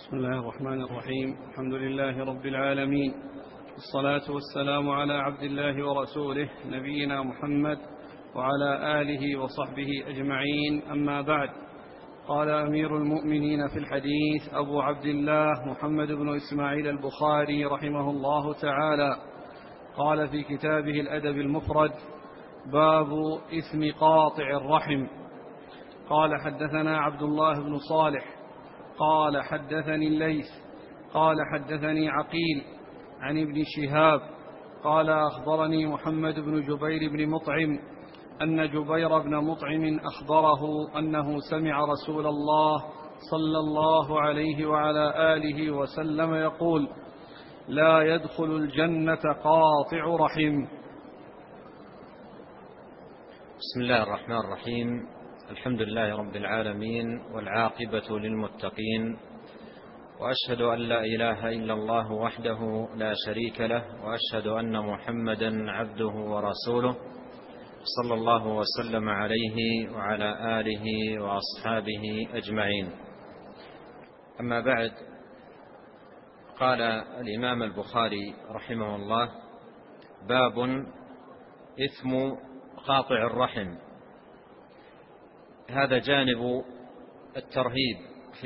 بسم الله الرحمن الرحيم. الحمد لله رب العالمين، والصلاة والسلام على عبد الله ورسوله نبينا محمد وعلى آله وصحبه أجمعين، أما بعد. قال أمير المؤمنين في الحديث أبو عبد الله محمد بن إسماعيل البخاري رحمه الله تعالى، قال في كتابه الأدب المفرد: باب إثم قاطع الرحم. قال حدثنا عبد الله بن صالح قال حدثني الليث قال حدثني عقيل عن ابن شهاب قال أخبرني محمد بن جبير بن مطعم أن جبير بن مطعم أخبره أنه سمع رسول الله صلى الله عليه وعلى آله وسلم يقول: لا يدخل الجنة قاطع رحم. بسم الله الرحمن الرحيم. الحمد لله رب العالمين، والعاقبة للمتقين، وأشهد أن لا إله إلا الله وحده لا شريك له، وأشهد أن محمدا عبده ورسوله صلى الله وسلم عليه وعلى آله وأصحابه أجمعين. أما بعد، قال الإمام البخاري رحمه الله: باب إثم قاطع الرحم. هذا جانب الترهيب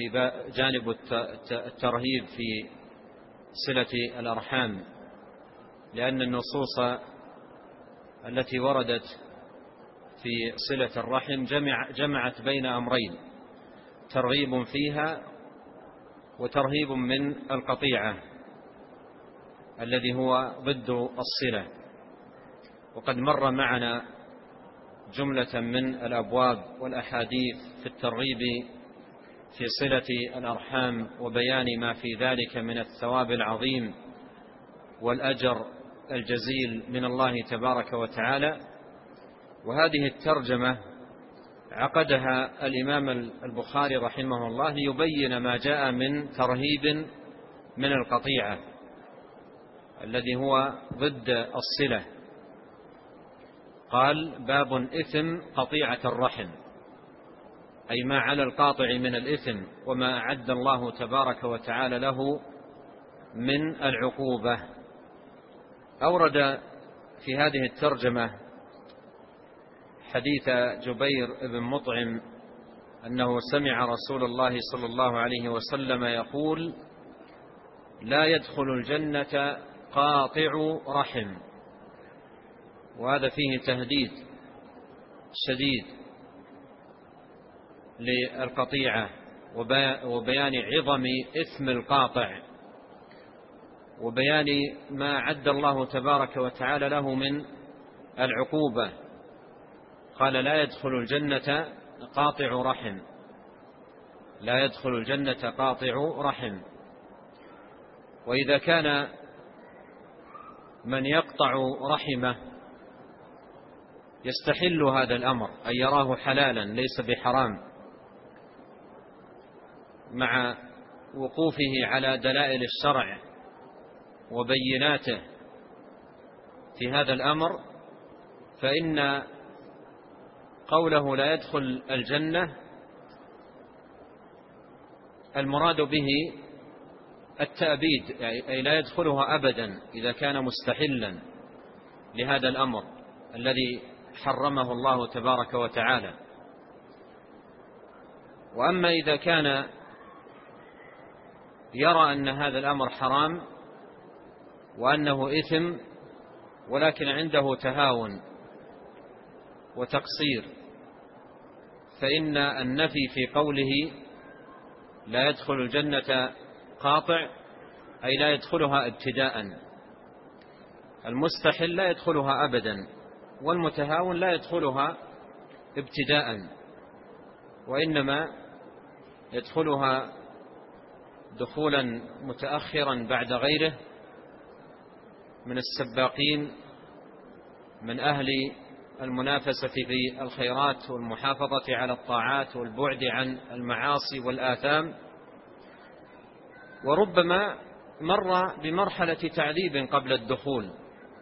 في صلة الأرحام، لأن النصوص التي وردت في صلة الرحم جمعت بين أمرين: ترغيب فيها وترهيب من القطيعة الذي هو ضد الصلة. وقد مر معنا جملة من الأبواب والأحاديث في الترغيب في صلة الأرحام وبيان ما في ذلك من الثواب العظيم والأجر الجزيل من الله تبارك وتعالى. وهذه الترجمة عقدها الإمام البخاري رحمه الله ليبين ما جاء من ترهيب من القطيعة الذي هو ضد الصلة. قال: باب إثم قطيعة الرحم، أي ما على القاطع من الإثم وما أعد الله تبارك وتعالى له من العقوبة. أورد في هذه الترجمة حديث جبير بن مطعم أنه سمع رسول الله صلى الله عليه وسلم يقول: لا يدخل الجنة قاطع رحم. وهذا فيه تهديد شديد للقطيعة وبيان عظم إثم القاطع وبيان ما أعد الله تبارك وتعالى له من العقوبة. قال: لا يدخل الجنة قاطع رحم، لا يدخل الجنة قاطع رحم. وإذا كان من يقطع رحمه يستحل هذا الأمر، أي يراه حلالا ليس بحرام، مع وقوفه على دلائل الشرع وبيناته في هذا الأمر، فإن قوله لا يدخل الجنة المراد به التأبيد، أي لا يدخلها أبدا إذا كان مستحلا لهذا الأمر الذي حرمه الله تبارك وتعالى. وأما إذا كان يرى أن هذا الأمر حرام وأنه إثم، ولكن عنده تهاون وتقصير، فإن النفي في قوله لا يدخل الجنة قاطع أي لا يدخلها ابتداء. المستحل لا يدخلها أبدا، والمتهاون لا يدخلها ابتداء، وإنما يدخلها دخولا متأخرا بعد غيره من السباقين من أهل المنافسة في الخيرات والمحافظة على الطاعات والبعد عن المعاصي والآثام. وربما مر بمرحلة تعذيب قبل الدخول،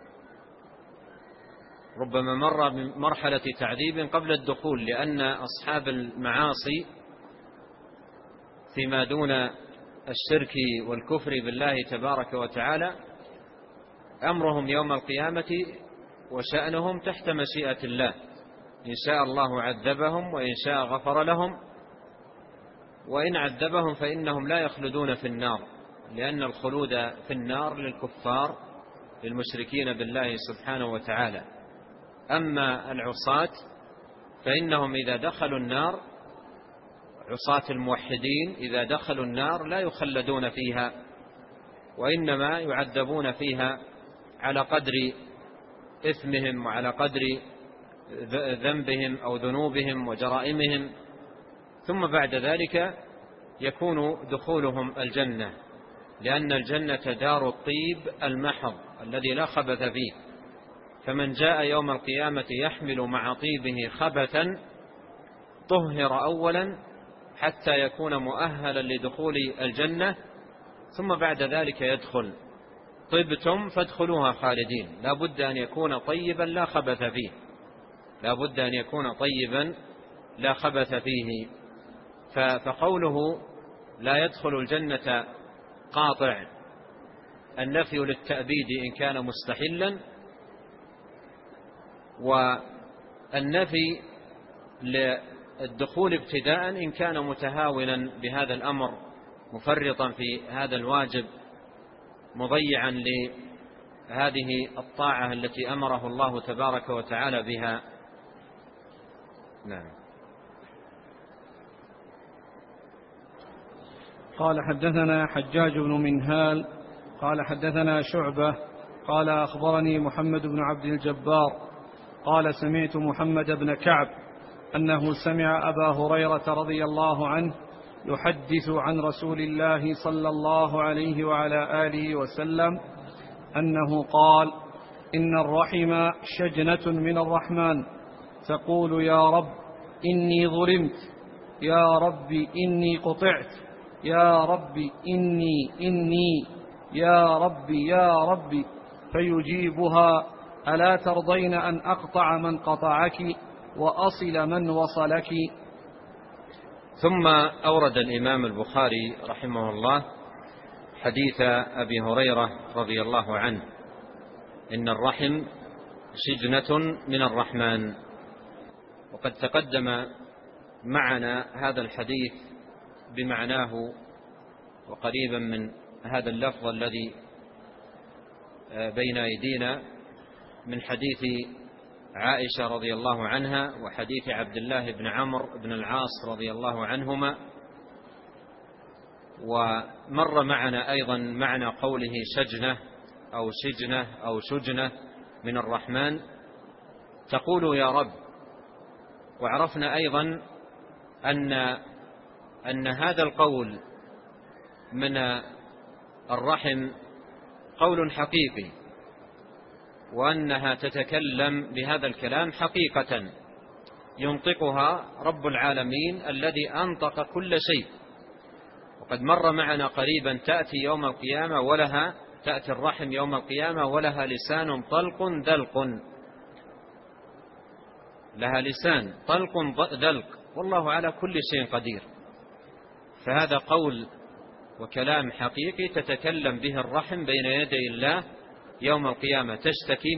ربما مر بمرحلة تعذيب قبل الدخول، لأن أصحاب المعاصي فيما دون الشرك والكفر بالله تبارك وتعالى أمرهم يوم القيامة وشأنهم تحت مشيئة الله، إن شاء الله عذبهم وإن شاء غفر لهم، وإن عذبهم فإنهم لا يخلدون في النار، لأن الخلود في النار للكفار للمشركين بالله سبحانه وتعالى. أما العصاة فإنهم إذا دخلوا النار، عصاة الموحدين إذا دخلوا النار لا يخلدون فيها، وإنما يعذبون فيها على قدر إثمهم وعلى قدر ذنبهم أو ذنوبهم وجرائمهم، ثم بعد ذلك يكون دخولهم الجنة، لأن الجنة دار الطيب المحض الذي لا خبث فيه. فمن جاء يوم القيامة يحمل مع طيبه خبثا طهر أولا حتى يكون مؤهلا لدخول الجنة، ثم بعد ذلك يدخل. طبتم فادخلوها خالدين، لا بد أن يكون طيبا لا خبث فيه، لا بد أن يكون طيبا لا خبث فيه. فقوله لا يدخل الجنة قاطع النفي للتأبيد إن كان مستحلا، والنفي للدخول ابتداء إن كان متهاونا بهذا الأمر مفرطا في هذا الواجب مضيعا لهذه الطاعة التي أمره الله تبارك وتعالى بها. نعم. قال حدثنا حجاج بن منهال قال حدثنا شعبة قال أخبرني محمد بن عبد الجبار قال سمعت محمد بن كعب أنه سمع أبا هريرة رضي الله عنه يحدث عن رسول الله صلى الله عليه وعلى آله وسلم أنه قال: إن الرحم شجنة من الرحمن تقول يا رب إني ظلمت، يا رب إني قطعت، يا رب إني يا رب فيجيبها: ألا ترضين أن أقطع من قطعك وأصل من وصلك. ثم أورد الإمام البخاري رحمه الله حديث أبي هريرة رضي الله عنه: إن الرحم شجنة من الرحمن. وقد تقدم معنا هذا الحديث بمعناه وقريبا من هذا اللفظ الذي بين أيدينا من حديث عائشة رضي الله عنها وحديث عبد الله بن عمرو بن العاص رضي الله عنهما. ومر معنا أيضا معنى قوله شجنة أو شجنة أو شجنة من الرحمن تقول يا رب. وعرفنا أيضا أن هذا القول من الرحم قول حقيقي، وأنها تتكلم بهذا الكلام حقيقة ينطقها رب العالمين الذي أنطق كل شيء. وقد مر معنا قريبا تأتي يوم القيامة تأتي الرحم يوم القيامة ولها لسان طلق دلق، لها لسان طلق دلق، والله على كل شيء قدير. فهذا قول وكلام حقيقي تتكلم به الرحم بين يدي الله يوم القيامة، تشتكي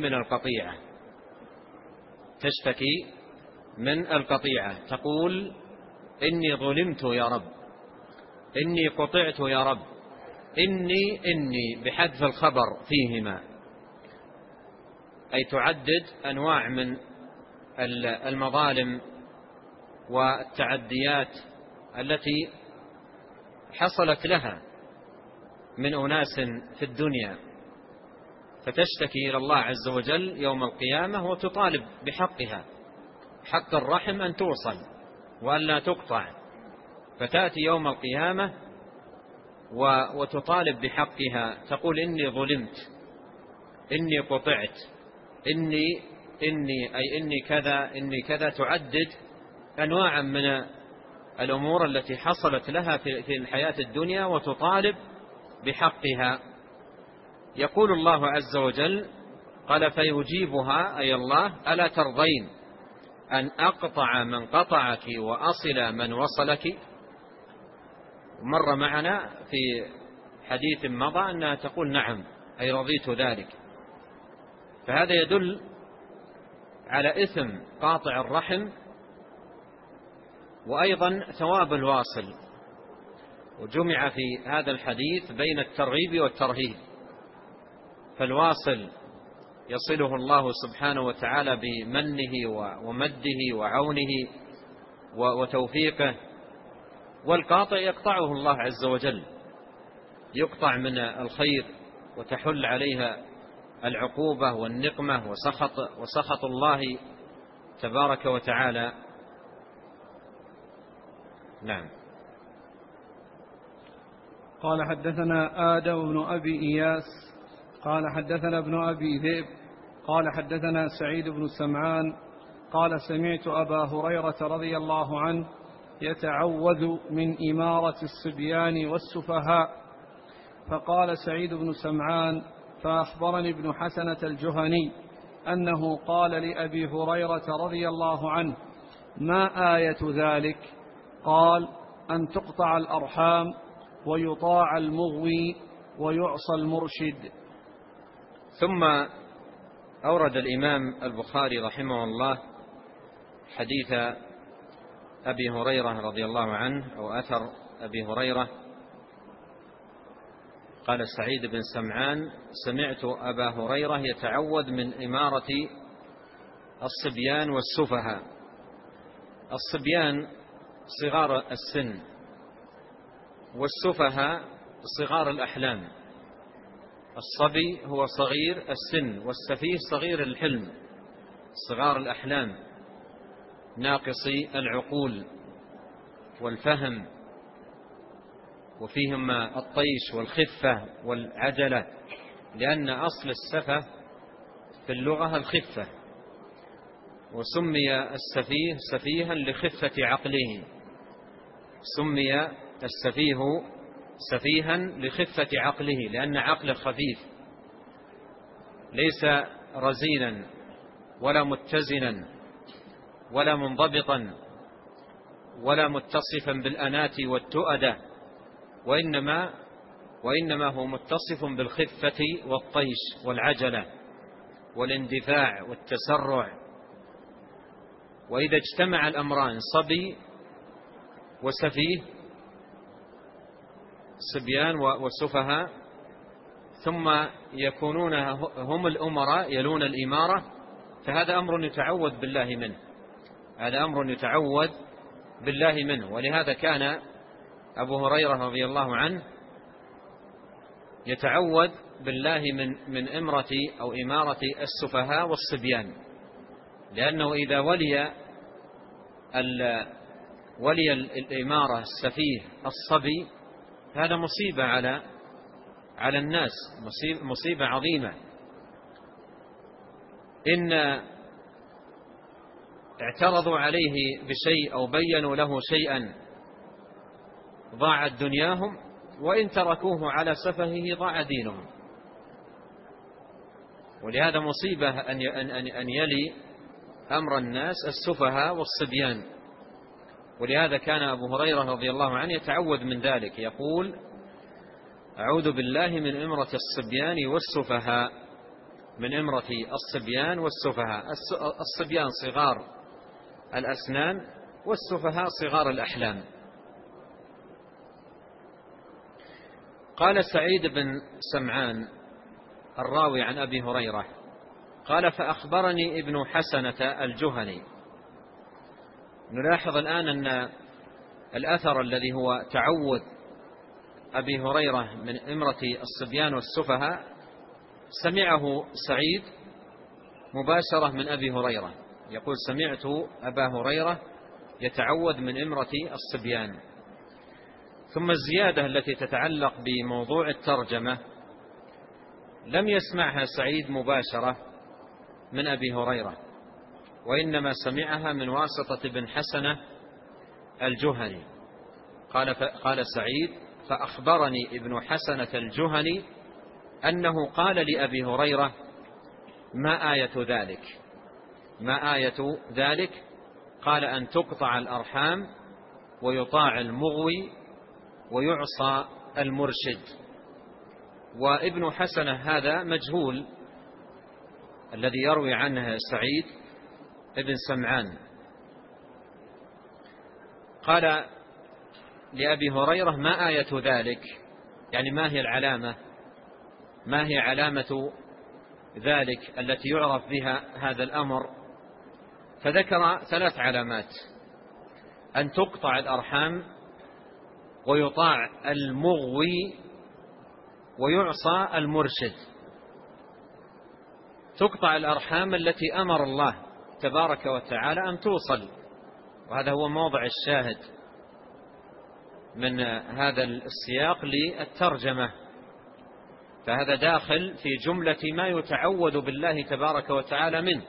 من القطيعة، تقول إني ظلمت يا رب، إني قطعت يا رب، إني بحذف الخبر فيهما، أي تعدد أنواع من المظالم والتعديات التي حصلت لها من أناس في الدنيا، فتشتكي إلى الله عز وجل يوم القيامة وتطالب بحقها، حق الرحم أن توصل وأن لا تقطع. فتأتي يوم القيامة وتطالب بحقها، تقول إني ظلمت، إني قطعت، إني كذا، تعدد أنواعا من الأمور التي حصلت لها في الحياة الدنيا وتطالب بحقها. يقول الله عز وجل: قال فيجيبها أي الله: ألا ترضين أن أقطع من قطعك وأصل من وصلك. مر معنا في حديث مضى أنها تقول نعم أي رضيت ذلك. فهذا يدل على إثم قاطع الرحم وأيضا ثواب الواصل. وجمع في هذا الحديث بين الترغيب والترهيب، فالواصل يصله الله سبحانه وتعالى بمنه ومده وعونه وتوفيقه، والقاطع يقطعه الله عز وجل، يقطع من الخير وتحل عليها العقوبة والنقمة وسخط الله تبارك وتعالى. نعم. قال حدثنا آدم بن أبي إياس قال حدثنا ابن أبي ذئب قال حدثنا سعيد بن سمعان قال سمعت أبا هريرة رضي الله عنه يتعوذ من إمارة الصبيان والسفهاء. فقال سعيد بن سمعان: فأخبرني ابن حسنة الجهني أنه قال لأبي هريرة رضي الله عنه: ما آية ذلك؟ قال: أن تقطع الأرحام ويطاع المغوي ويعصى المرشد. ثم أورد الإمام البخاري رحمه الله حديث أبي هريرة رضي الله عنه، أو أثر أبي هريرة. قال سعيد بن سمعان: سمعت أبا هريرة يتعوذ من إمارة الصبيان والسفهاء. الصبيان صغار السن، والسفهاء صغار الأحلام. الصبي هو صغير السن، والسفيه صغير الحلم، صغار الأحلام، ناقصي العقول والفهم، وفيهم الطيش والخفة والعجلة، لأن أصل السفه في اللغة الخفة، وسمي السفيه سفيها لخفة عقله، سمي السفيه سفيها لخفة عقله، لأن عقله خفيف، ليس رزينا ولا متزنا ولا منضبطا ولا متصفا بالأنات والتؤدة، وإنما هو متصف بالخفة والطيش والعجلة والاندفاع والتسرع. وإذا اجتمع الأمران صبي وسفيه، صبيان وسفهاء، ثم يكونون هم الأمراء يلون الإمارة، فهذا أمر يتعوذ بالله منه، هذا أمر يتعوذ بالله منه. ولهذا كان أبو هريرة رضي الله عنه يتعوذ بالله من إمرة أو إمارة السفهاء والصبيان، لأنه إذا ولي الإمارة السفيه الصبي، هذا مصيبة على الناس، مصيبة عظيمة. إن اعترضوا عليه بشيء أو بينوا له شيئا ضاعت دنياهم، وإن تركوه على سفهه ضاع دينهم. ولهذا مصيبة أن يلي أمر الناس السفهاء والصبيان. ولهذا كان أبو هريرة رضي الله عنه يتعوذ من ذلك، يقول: أعوذ بالله من إمرة الصبيان والسفهاء، من إمرة الصبيان والسفهاء. الصبيان صغار الأسنان، والسفهاء صغار الأحلام. قال سعيد بن سمعان الراوي عن أبي هريرة قال: فأخبرني ابن حسنة الجهني. نلاحظ الآن أن الأثر الذي هو تعوذ أبي هريرة من إمرة الصبيان والسفهاء سمعه سعيد مباشرة من أبي هريرة، يقول: سمعت أبا هريرة يتعوذ من إمرة الصبيان. ثم الزيادة التي تتعلق بموضوع الترجمة لم يسمعها سعيد مباشرة من أبي هريرة، وإنما سمعها من واسطة ابن حسنة الجهني. قال سعيد: فأخبرني ابن حسنة الجهني أنه قال لأبي هريرة: ما آية ذلك؟ ما آية ذلك؟ قال: أن تقطع الأرحام ويطاع المغوي ويعصى المرشد. وابن حسنة هذا مجهول، الذي يروي عنه سعيد ابن سمعان. قال لأبي هريرة: ما آية ذلك؟ يعني ما هي العلامة، ما هي علامة ذلك التي يعرف بها هذا الأمر؟ فذكر 3 علامات: أن تقطع الأرحام، ويطاع المغوي، ويعصى المرشد. تقطع الأرحام التي أمر الله تبارك وتعالى أن توصل، وهذا هو موضع الشاهد من هذا السياق للترجمة، فهذا داخل في جملة ما يتعوذ بالله تبارك وتعالى منه.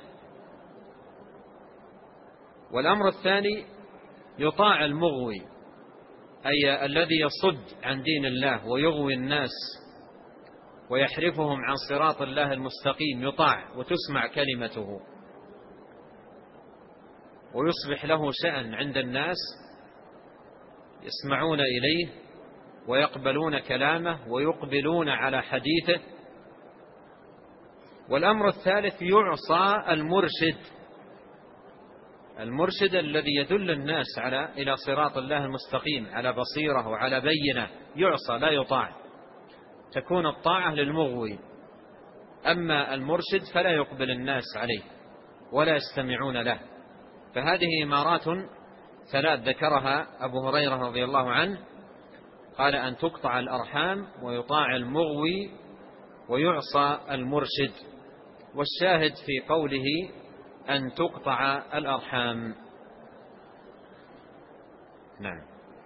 والأمر الثاني يطاع المغوي، أي الذي يصد عن دين الله ويغوي الناس ويحرفهم عن صراط الله المستقيم، يطاع وتسمع كلمته ويصبح له شأن عند الناس، يسمعون إليه ويقبلون كلامه ويقبلون على حديثه. والأمر الثالث يعصى المرشد، المرشد الذي يدل الناس إلى صراط الله المستقيم على بصيرة وعلى بينة، يعصى لا يطاع، تكون الطاعة للمغوي، أما المرشد فلا يقبل الناس عليه ولا يستمعون له. فهذه إمارات 3 ذكرها أبو هريرة رضي الله عنه، قال: أن تقطع الأرحام، ويطاع المغوي، ويعصى المرشد. والشاهد في قوله أن تقطع الأرحام. نعم.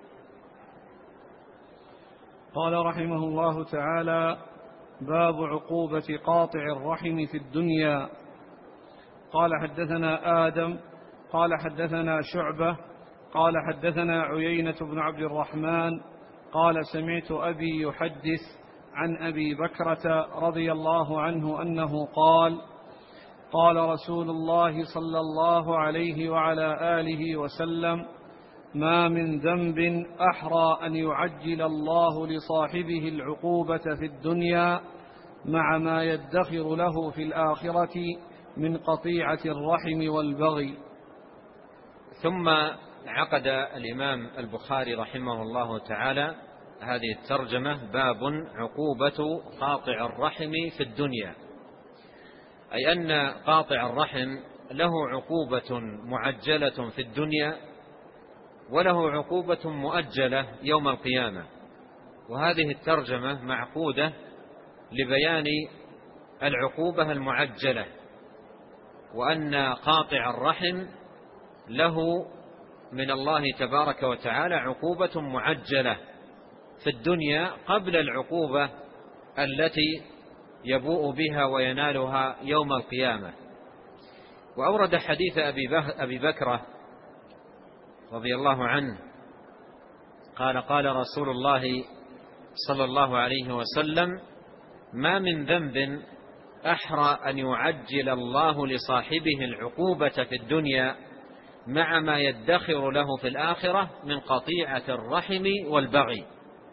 قال رحمه الله تعالى: باب عقوبة قاطع الرحم في الدنيا. قال: حدثنا آدم قال: حدثنا شعبة قال: حدثنا عيينة بن عبد الرحمن قال: سمعت أبي يحدث عن أبي بكرة رضي الله عنه أنه قال: قال رسول الله صلى الله عليه وعلى آله وسلم: ما من ذنب أحرى أن يعجل الله لصاحبه العقوبة في الدنيا مع ما يدخر له في الآخرة من قطيعة الرحم والبغي. ثم عقد الإمام البخاري رحمه الله تعالى هذه الترجمة: باب عقوبة قاطع الرحم في الدنيا، أي أن قاطع الرحم له عقوبة معجلة في الدنيا، وله عقوبة مؤجلة يوم القيامة. وهذه الترجمة معقودة لبيان العقوبة المعجلة، وأن قاطع الرحم له من الله تبارك وتعالى عقوبة معجلة في الدنيا قبل العقوبة التي يبوء بها وينالها يوم القيامة. وأورد حديث أبي بكرة رضي الله عنه قال: قال رسول الله صلى الله عليه وسلم: ما من ذنب أحرى أن يعجل الله لصاحبه العقوبة في الدنيا مع ما يدخر له في الآخرة من قطيعة الرحم والبغي.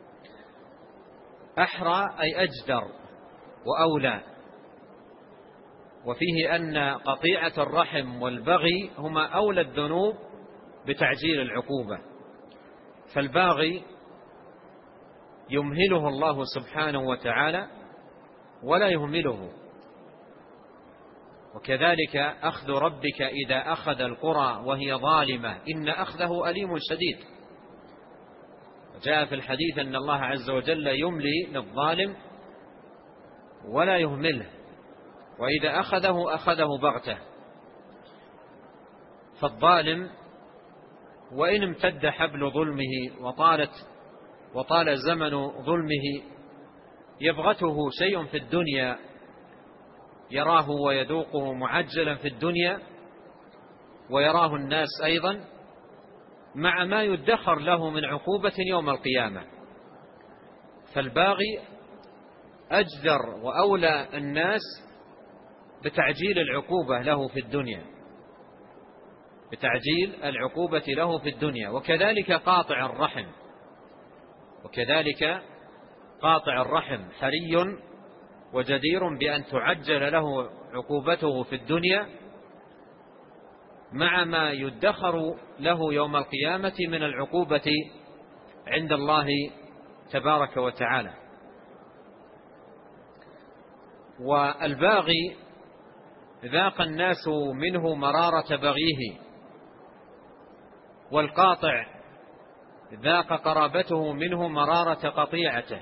أحرى أي أجدر وأولى، وفيه أن قطيعة الرحم والبغي هما أولى الذنوب بتعجيل العقوبة. فالباغي يمهله الله سبحانه وتعالى ولا يهمله، وكذلك أخذ ربك إذا أخذ القرى وهي ظالمة إن أخذه أليم شديد. جاء في الحديث أن الله عز وجل يملي للظالم ولا يهمله، وإذا أخذه بغته. فالظالم وإن امتد حبل ظلمه وطال زمن ظلمه يبغته شيء في الدنيا، يراه ويذوقه معجلا في الدنيا، ويراه الناس أيضا، مع ما يدخر له من عقوبة يوم القيامة. فالباغي أجدر وأولى الناس بتعجيل العقوبة له في الدنيا، بتعجيل العقوبة له في الدنيا. وكذلك قاطع الرحم، وكذلك قاطع الرحم حري وجدير بأن تعجل له عقوبته في الدنيا مع ما يدخر له يوم القيامة من العقوبة عند الله تبارك وتعالى. والباغي ذاق الناس منه مرارة بغيه، والقاطع ذاق قرابته منه مرارة قطيعته،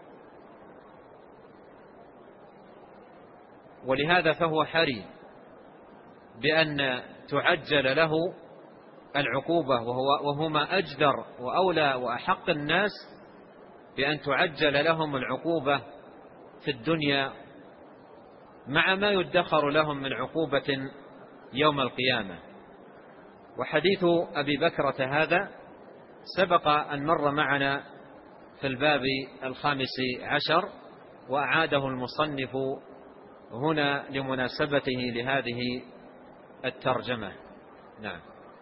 ولهذا فهو حري بأن تعجل له العقوبة، وهما أجدر وأولى وأحق الناس بأن تعجل لهم العقوبة في الدنيا مع ما يدخر لهم من عقوبة يوم القيامة. وحديث أبي بكرة هذا سبق أن مر معنا في الباب 15، وأعاده المصنف هنا لمناسبته لهذه الترجمة. نعم.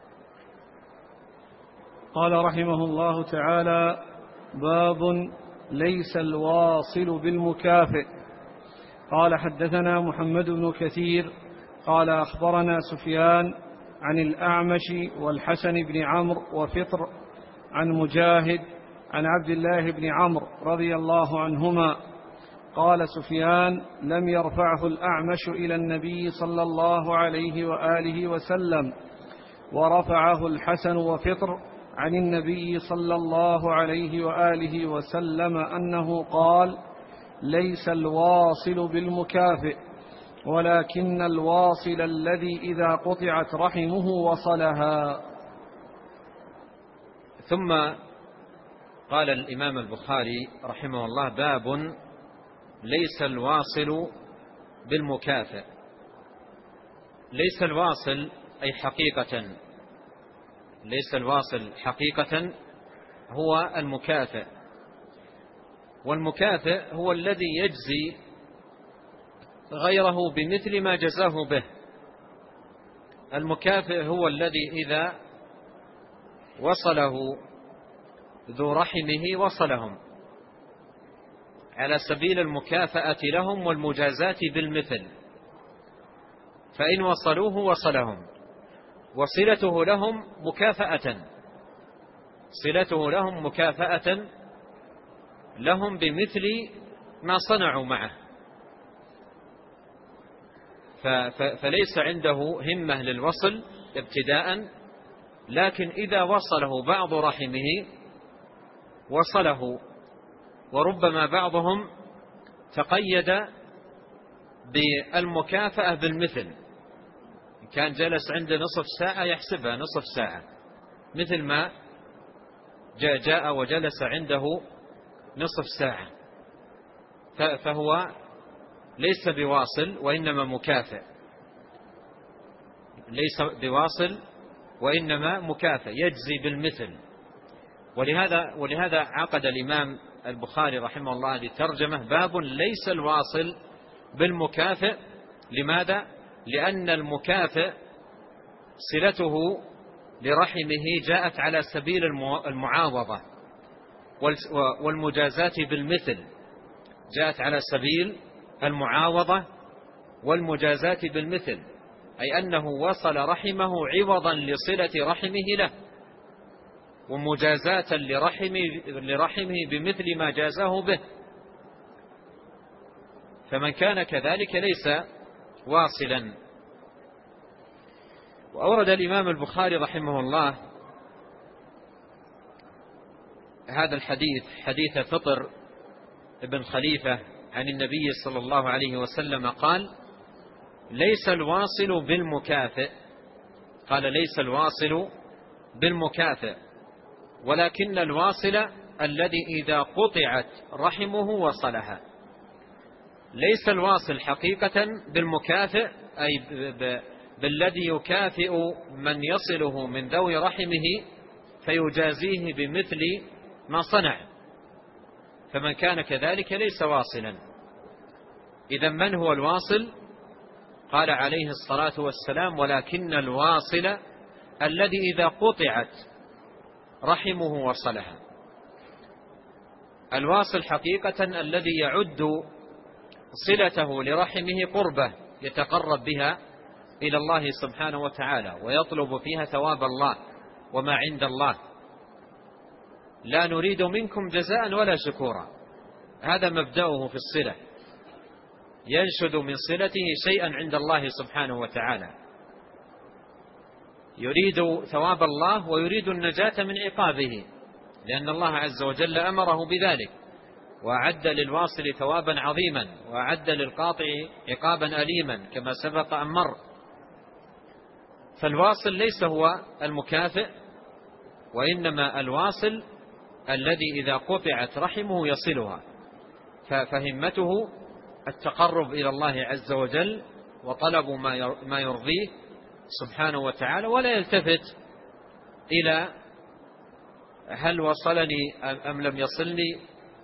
قال رحمه الله تعالى: باب ليس الواصل بالمكافئ. قال: حدثنا محمد بن كثير قال: أخبرنا سفيان عن الأعمش والحسن بن عمرو وفطر عن مجاهد عن عبد الله بن عمرو رضي الله عنهما قال سفيان: لم يرفعه الأعمش إلى النبي صلى الله عليه وآله وسلم، ورفعه الحسن وفطر عن النبي صلى الله عليه وآله وسلم أنه قال: ليس الواصل بالمكافئ، ولكن الواصل الذي إذا قطعت رحمه وصلها. ثم قال الإمام البخاري رحمه الله: باب ليس الواصل بالمكافئ. ليس الواصل أي حقيقة، ليس الواصل حقيقة هو المكافئ، والمكافئ هو الذي يجزي غيره بمثل ما جزاه به. المكافئ هو الذي إذا وصله ذو رحمه وصلهم على سبيل المكافأة لهم والمجازاة بالمثل، فإن وصلوه وصلهم، وصلته لهم مكافأة، صلته لهم مكافأة لهم بمثل ما صنعوا معه، فليس عنده همة للوصل ابتداء، لكن إذا وصله بعض رحمه وصله، وربما بعضهم تقيد بالمكافأة بالمثل، إن كان جلس عنده نصف ساعة يحسبها نصف ساعة، مثل ما جاء وجلس عنده نصف ساعة، فهو ليس بواصل وإنما مكافئ، ليس بواصل وإنما مكافئ يجزي بالمثل. ولهذا عقد الإمام البخاري رحمه الله للترجمة: باب ليس الواصل بالمكافئ. لماذا؟ لأن المكافئ صلته لرحمه جاءت على سبيل المعاوضة، والمجازاة بالمثل جاءت على سبيل المعاوضة والمجازاة بالمثل، أي أنه وصل رحمه عوضا لصلة رحمه له، ومجازاة لرحمه بمثل ما جازاه به. فمن كان كذلك ليس واصلا. وأورد الإمام البخاري رحمه الله هذا الحديث، حديث فطر ابن خليفة عن النبي صلى الله عليه وسلم قال: ليس الواصل بالمكافئ، قال: ليس الواصل بالمكافئ، ولكن الواصل الذي إذا قطعت رحمه وصلها. ليس الواصل حقيقة بالمكافئ، أي بالذي يكافئ من يصله من ذوي رحمه فيجازيه بمثل ما صنع، فمن كان كذلك ليس واصلا. إذا من هو الواصل؟ قال عليه الصلاة والسلام: ولكن الواصل الذي إذا قطعت رحمه وصلها. الواصل حقيقة الذي يعد صلته لرحمه قربة يتقرب بها إلى الله سبحانه وتعالى ويطلب فيها ثواب الله وما عند الله. لا نريد منكم جزاء ولا شكورا، هذا مبدأه في الصلة، ينشد من صلته شيئا عند الله سبحانه وتعالى، يريد ثواب الله ويريد النجاة من عقابه، لأن الله عز وجل أمره بذلك، وأعد للواصل ثوابا عظيما، وأعد للقاطع عقابا أليما كما سبق أن مر. فالواصل ليس هو المكافئ، وإنما الواصل الذي إذا قطعت رحمه يصلها، فهمته التقرب إلى الله عز وجل وطلب ما يرضيه سبحانه وتعالى، ولا يلتفت إلى هل وصلني أم لم يصلني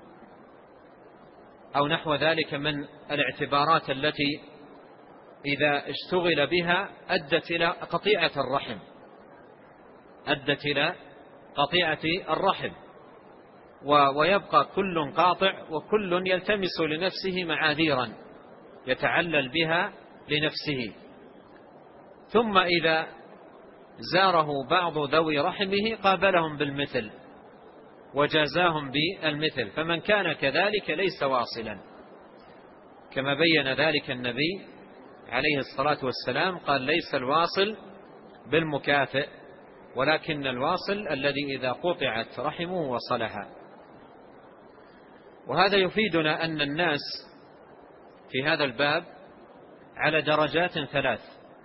أو نحو ذلك من الاعتبارات التي إذا اشتغل بها أدت إلى قطيعة الرحم، أدت إلى قطيعة الرحم، ويبقى كل قاطع وكل يلتمس لنفسه معاذيرا يتعلل بها لنفسه، ثم إذا زاره بعض ذوي رحمه قابلهم بالمثل وجازاهم بالمثل، فمن كان كذلك ليس واصلا، كما بين ذلك النبي عليه الصلاة والسلام، قال ليس الواصل بالمكافئ، ولكن الواصل الذي إذا قطعت رحمه وصلها. وهذا يفيدنا أن الناس في هذا الباب على درجات ثلاث: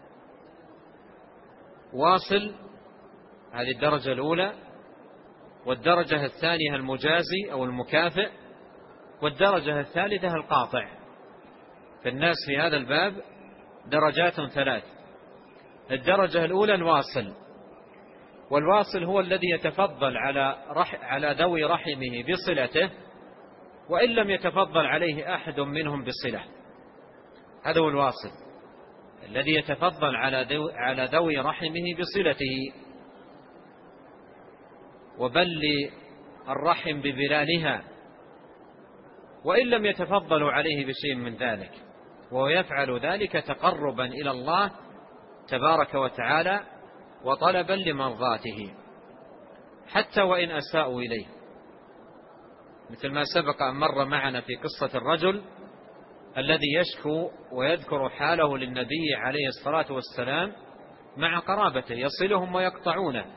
واصل، هذه الدرجة الأولى، والدرجة الثانية المجازي أو المكافئ، والدرجة الثالثة القاطع. فالناس في هذا الباب درجات ثلاث: الدرجة الأولى الواصل، والواصل هو الذي يتفضل على ذوي رحمه بصلته وإن لم يتفضل عليه أحد منهم بصلة، هذا هو الواصل الذي يتفضل على ذوي رحمه بصلته وبل الرحم ببلالها، وإن لم يتفضلوا عليه بشيء من ذلك، وهو يفعل ذلك تقربا إلى الله تبارك وتعالى وطلبا لمرضاته، حتى وإن أساءوا إليه، مثل ما سبق أن مر معنا في قصة الرجل الذي يشكو ويذكر حاله للنبي عليه الصلاة والسلام مع قرابته، يصلهم ويقطعونه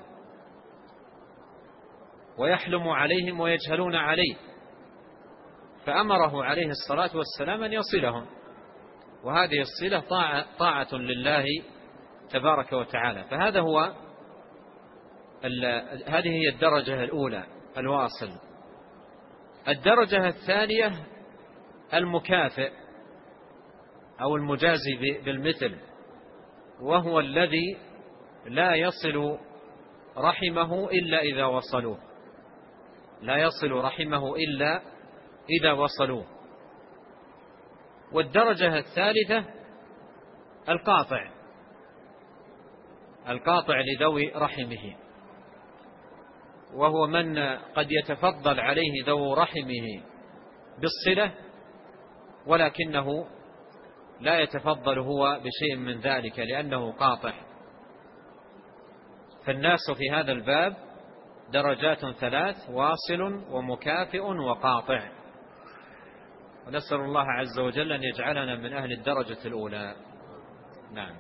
ويحلم عليهم ويجهلون عليه، فأمره عليه الصلاة والسلام أن يصلهم، وهذه الصلة طاعة لله تبارك وتعالى. فهذا هو هذه هي الدرجة الأولى الواصل. الدرجة الثانية المكافئ أو المجازي بالمثل، وهو الذي لا يصل رحمه إلا إذا وصلوه، لا يصل رحمه إلا إذا وصلوه. والدرجة الثالثة القاطع لذوي رحمه، وهو من قد يتفضل عليه ذو رحمه بالصلة ولكنه لا يتفضل هو بشيء من ذلك لأنه قاطع. فالناس في هذا الباب درجات ثلاث: واصل ومكافئ وقاطع، ونسأل الله عز وجل أن يجعلنا من أهل الدرجة الأولى. نعم.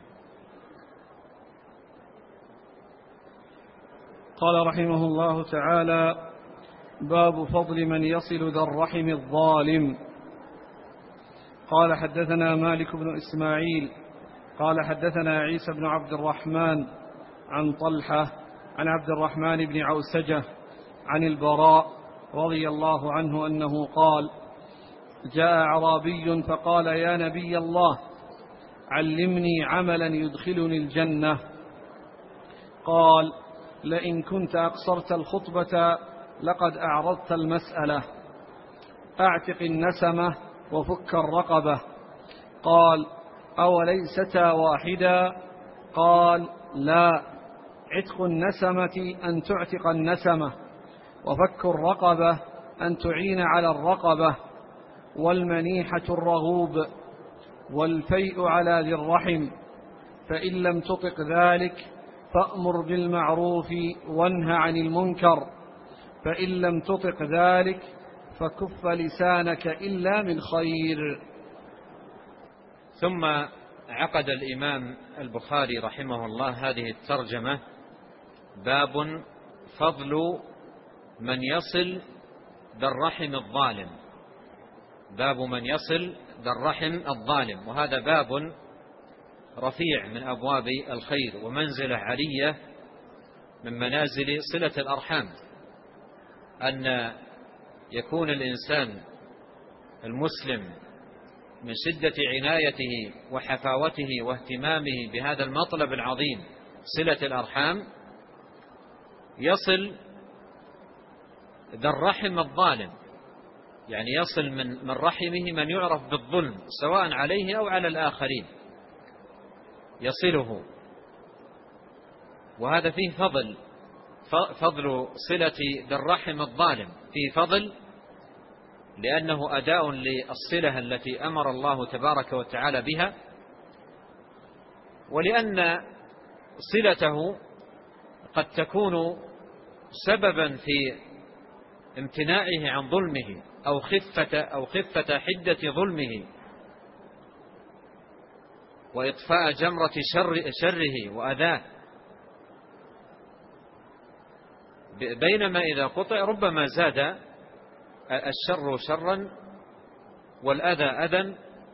قال رحمه الله تعالى: باب فضل من يصل ذا الرحم الظالم. قال حدثنا مالك بن إسماعيل قال حدثنا عيسى بن عبد الرحمن عن طلحة عن عبد الرحمن بن عوسجة عن البراء رضي الله عنه أنه قال: جاء أعرابي فقال: يا نبي الله، علمني عملا يدخلني الجنة. قال: لئن كنت أقصرت الخطبة لقد أعرضت المسألة، أعتق النسمة وفك الرقبة. قال: أوليستا واحدا؟ قال: لا، عتق النسمة أن تعتق النسمة، وفك الرقبة أن تعين على الرقبة والمنيحة الرغوب والفيء على ذي الرحم، فإن لم تطق ذلك فأمر بالمعروف وانه عن المنكر، فإن لم تطق ذلك فكف لسانك إلا من خير. ثم عقد الإمام البخاري رحمه الله هذه الترجمة: باب فضل من يصل ذا الرحم الظالم. باب من يصل ذا الرحم الظالم، وهذا باب رفيع من أبواب الخير ومنزلة علية من منازل صلة الأرحام، أن يكون الإنسان المسلم من شدة عنايته وحفاوته واهتمامه بهذا المطلب العظيم صلة الأرحام يصل ذا الرحم الظالم، يعني يصل من رحمه من يعرف بالظلم سواء عليه أو على الآخرين يصله. وهذا فيه فضل صلة ذا الرحم الظالم، فيه فضل لأنه أداء للصلة التي أمر الله تبارك وتعالى بها، ولأن صلته قد تكون سببا في امتناعه عن ظلمه أو خفة حدة ظلمه وإطفاء جمرة شره وأذاه، بينما إذا قطع ربما زاد الشر شرا والأذى أذى.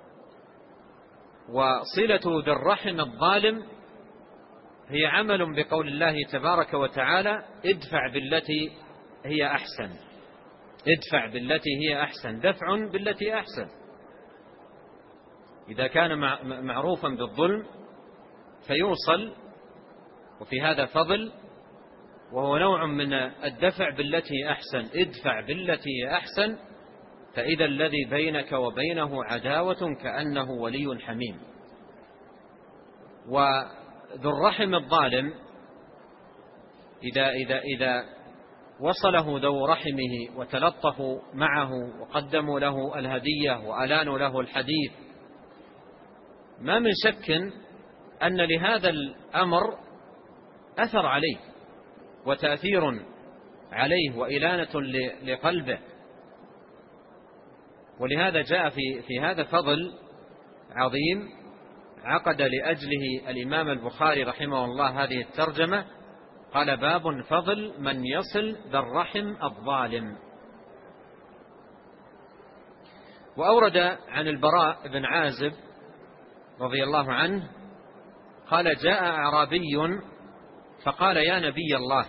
وصلة ذي الرحم الظالم هي عمل بقول الله تبارك وتعالى: ادفع بالتي هي أحسن. ادفع بالتي هي أحسن، دفع بالتي أحسن. إذا كان معروفا بالظلم فيوصل، وفي هذا فضل، وهو نوع من الدفع بالتي أحسن. ادفع بالتي أحسن فإذا الذي بينك وبينه عداوة كأنه ولي حميم. وذو الرحم الظالم إذا وصله ذو رحمه وتلطفوا معه وقدموا له الهدية وألانوا له الحديث، ما من شك أن لهذا الأمر أثر عليه وتأثير عليه وإلانة لقلبه. ولهذا جاء في هذا فضل عظيم عقد لأجله الإمام البخاري رحمه الله هذه الترجمة، قال: باب فضل من يصل ذا الرحم الظالم. وأورد عن البراء بن عازب رضي الله عنه قال: جاء أعرابي فقال: يا نبي الله،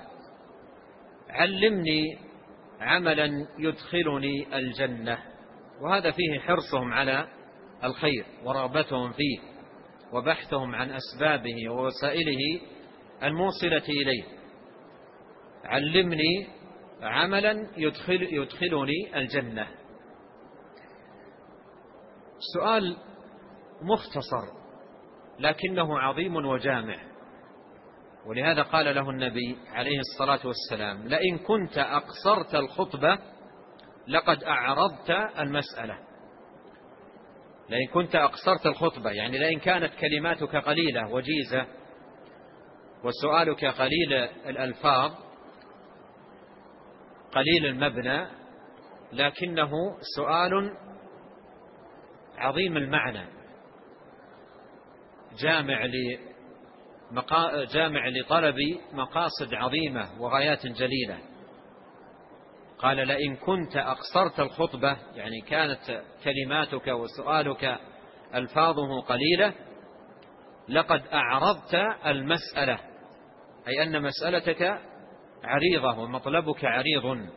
علمني عملا يدخلني الجنة. وهذا فيه حرصهم على الخير ورغبتهم فيه وبحثهم عن أسبابه ووسائله الموصلة إليه. علمني عملا يدخلني الجنة. سؤال مختصر لكنه عظيم وجامع، ولهذا قال له النبي عليه الصلاة والسلام: لئن كنت أقصرت الخطبة لقد أعرضت المسألة. لئن كنت أقصرت الخطبة يعني لئن كانت كلماتك قليلة وجيزة وسؤالك قليل الألفاظ قليل المبنى، لكنه سؤال عظيم المعنى جامع لطلب مقاصد عظيمة وغايات جليلة. قال: لئن كنت أقصرت الخطبة يعني كانت كلماتك وسؤالك ألفاظه قليلة، لقد أعرضت المسألة، أي أن مسألتك عريضة ومطلبك عريض.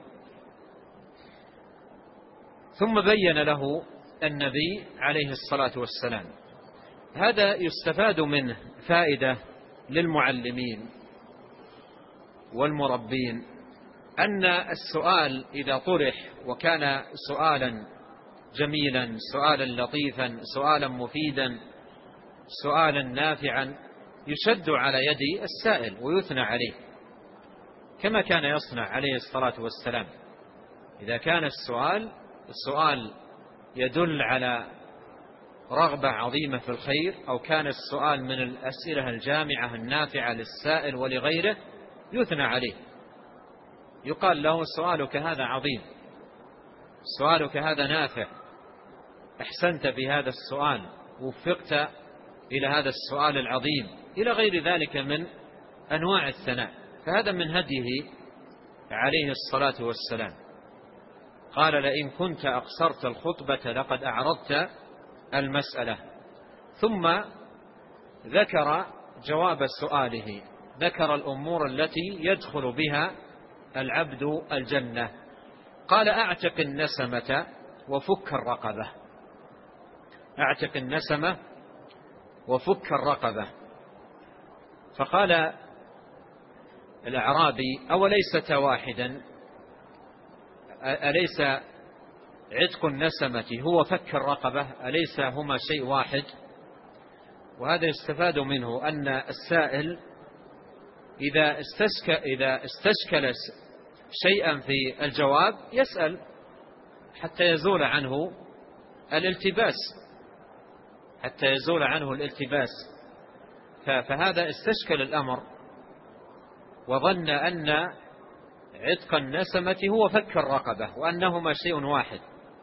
ثم بين له النبي عليه الصلاة والسلام. هذا يستفاد منه فائدة للمعلمين والمربين، أن السؤال إذا طرح وكان سؤالا جميلا، سؤالا لطيفا، سؤالا مفيدا، سؤالا نافعا، يشد على يد السائل ويثنى عليه كما كان يصنع عليه الصلاة والسلام. إذا كان السؤال يدل على رغبة عظيمة في الخير، أو كان السؤال من الأسئلة الجامعة النافعة للسائل ولغيره، يثنى عليه، يقال له سؤالك هذا عظيم، سؤالك هذا نافع، أحسنت في هذا السؤال، وفقت إلى هذا السؤال العظيم، إلى غير ذلك من أنواع الثناء. فهذا من هديه عليه الصلاة والسلام. قال: لئن كنت أقصرت الخطبة لقد أعرضت المسألة. ثم ذكر جواب سؤاله، ذكر الأمور التي يدخل بها العبد الجنة. قال: أعتق النسمة وفك الرقبة. أعتق النسمة وفك الرقبة. فقال الأعرابي: أوليست واحدا؟ أليس عتق النسمة هو فك الرقبة؟ أليس هما شيء واحد؟ وهذا يستفاد منه أن السائل إذا استشكل شيئا في الجواب يسأل حتى يزول عنه الالتباس، فهذا استشكل الأمر وظن أن عتق النسمة هو فك الرقبة وأنهما شيء واحد،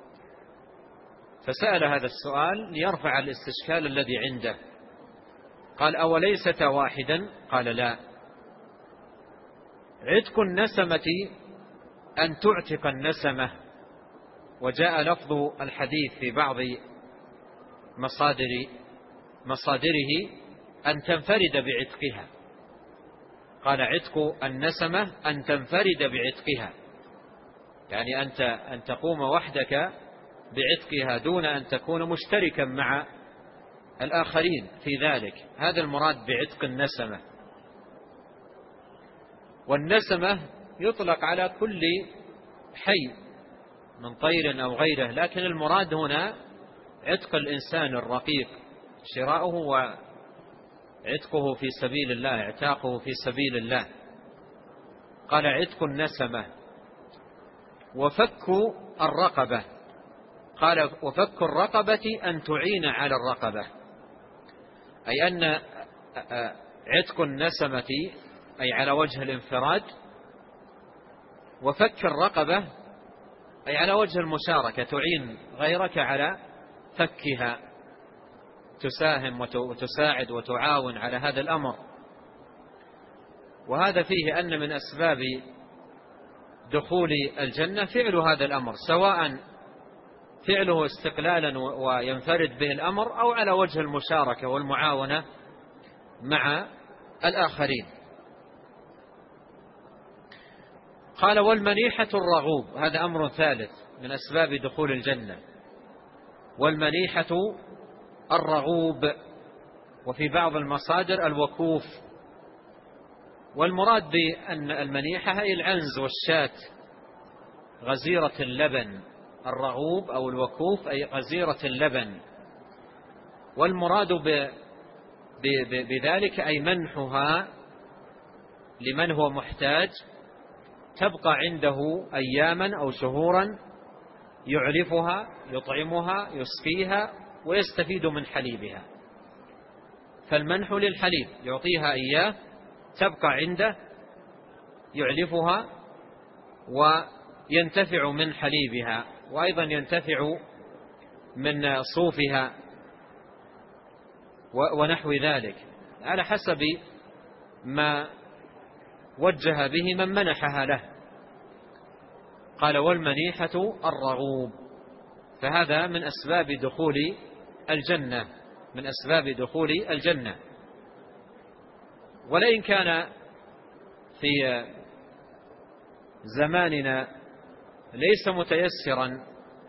فسأل هذا السؤال ليرفع الاستشكال الذي عنده. قال: أوليست واحدا؟ قال: لا. عتق النسمة أن تعتق النسمة، وجاء لفظ الحديث في بعض مصادره أن تنفرد بعتقها. قال: عتق النسمة أن تنفرد بعتقها، يعني أن تقوم وحدك بعتقها دون أن تكون مشتركا مع الآخرين في ذلك. هذا المراد بعتق النسمة. والنسمة يطلق على كل حي من طير أو غيره، لكن المراد هنا عتق الإنسان الرقيق، شراؤه وعتقه في سبيل الله، اعتاقه في سبيل الله. قال: عتق النسمة وفك الرقبة. قال: وفك الرقبة أن تعين على الرقبة، أي أن عتق النسمة أي على وجه الانفراد، وفك الرقبة أي على وجه المشاركة، تعين غيرك على فكها، تساهم وتساعد وتعاون على هذا الأمر. وهذا فيه أن من أسباب دخول الجنة فعل هذا الأمر، سواء فعله استقلالا وينفرد به الأمر، أو على وجه المشاركة والمعاونة مع الآخرين. قال: والمنيحة الرغوب. هذا أمر ثالث من أسباب دخول الجنة، والمنيحة الرغوب، وفي بعض المصادر الوكوف. والمراد بأن المنيحة هي العنز والشاة غزيرة اللبن، الرغوب أو الوكوف أي غزيرة اللبن. والمراد بذلك أي منحها لمن هو محتاج، تبقى عنده أياما أو شهورا، يعرفها، يطعمها، يسقيها، ويستفيد من حليبها. فالمنح للحليب، يعطيها إياه، تبقى عنده، يعلفها وينتفع من حليبها، وأيضا ينتفع من صوفها ونحو ذلك، على حسب ما وجه به من منحها له. قال: والمنيحة الرغوب. فهذا من أسباب دخول الجنة، من أسباب دخول الجنة. ولئن كان في زماننا ليس متيسرا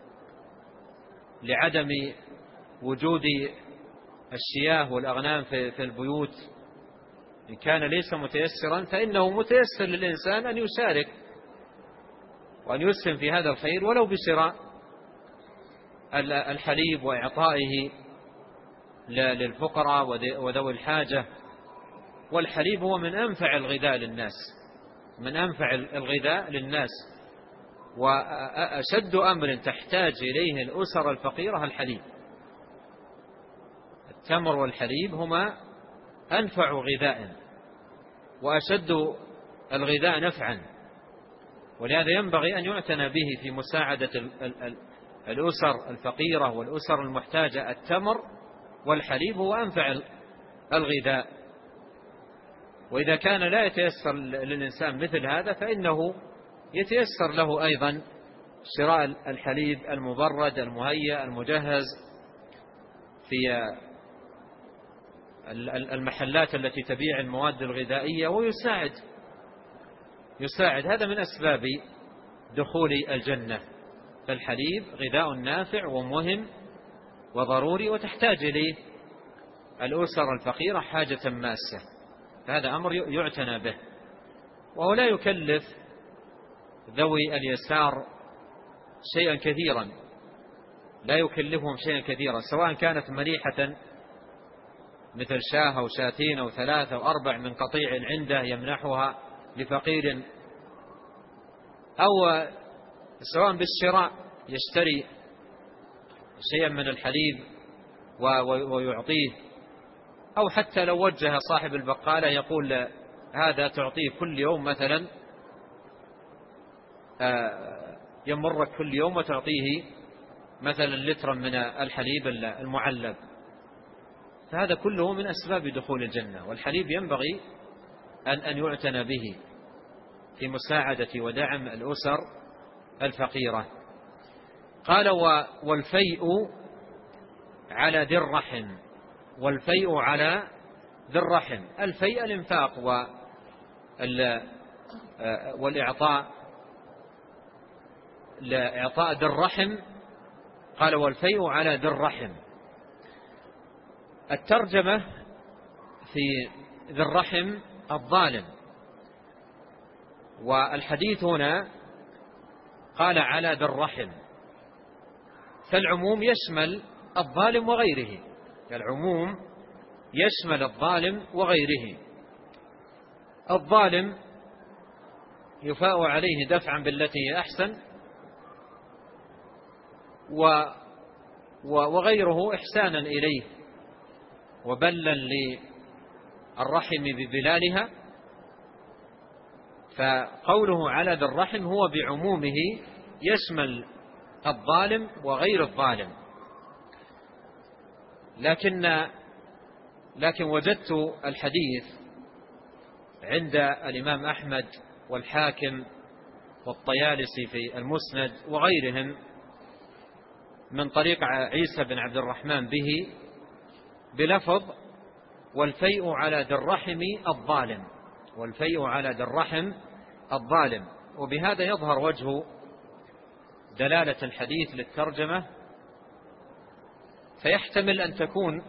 لعدم وجود الشياه والأغنام في البيوت، إن كان ليس متيسرا فإنه متيسر للإنسان أن يشارك وأن يسهم في هذا الخير، ولو بشراء الحليب وإعطائه للفقراء وذوي الحاجة. والحليب هو من أنفع الغذاء للناس، من أنفع الغذاء للناس، وأشد أمر تحتاج إليه الأسر الفقيرة الحليب. التمر والحليب هما أنفع غذاء وأشد الغذاء نفعا، ولهذا ينبغي أن يعتنى به في مساعدة الأسر الفقيرة والأسر المحتاجة. التمر والحليب هو أنفع الغذاء، وإذا كان لا يتيسر للإنسان مثل هذا فإنه يتيسر له أيضا شراء الحليب المبرد المهيأ المجهز في المحلات التي تبيع المواد الغذائية، ويساعد. هذا من أسباب دخول الجنة. فالحليب غذاء نافع ومهم وضروري، وتحتاج إليه الأسر الفقيرة حاجة ماسة، فهذا أمر يعتنى به. وهو لا يكلف ذوي اليسار شيئا كثيرا، لا يكلفهم شيئا كثيرا، سواء كانت مليحة مثل شاة أو شاتين أو 3 أو 4 من قطيع عنده يمنحها لفقير، أو سواء بالشراء يشتري شيئا من الحليب ويعطيه، أو حتى لو وجه صاحب البقالة يقول هذا تعطيه كل يوم مثلا، يمرك كل يوم وتعطيه مثلا لترا من الحليب المعلب، فهذا كله من أسباب دخول الجنة. والحليب ينبغي أن يعتنى به في مساعدة ودعم الأسر الفقيرة. قال والفيء على ذي الرحم. والفيء على ذي الرحم، الفيء الإنفاق والإعطاء لإعطاء ذي الرحم. قال والفيء على ذي الرحم. الترجمة في ذي الرحم الظالم، والحديث هنا قال على ذي الرحم، فالعموم يشمل الظالم وغيره، العموم يشمل الظالم وغيره. الظالم يفاء عليه دفعا بالتي هي أحسن، وغيره إحسانا إليه وبلا للرحم ببلالها. فقوله على ذي الرحم هو بعمومه يشمل الظالم وغير الظالم. لكن وجدت الحديث عند الإمام أحمد والحاكم والطيالسي في المسند وغيرهم من طريق عيسى بن عبد الرحمن به بلفظ والفيء على ذي الرحم الظالم، والفيء على ذي الرحم الظالم. وبهذا يظهر وجه دلالة الحديث للترجمة، فيحتمل أن تكون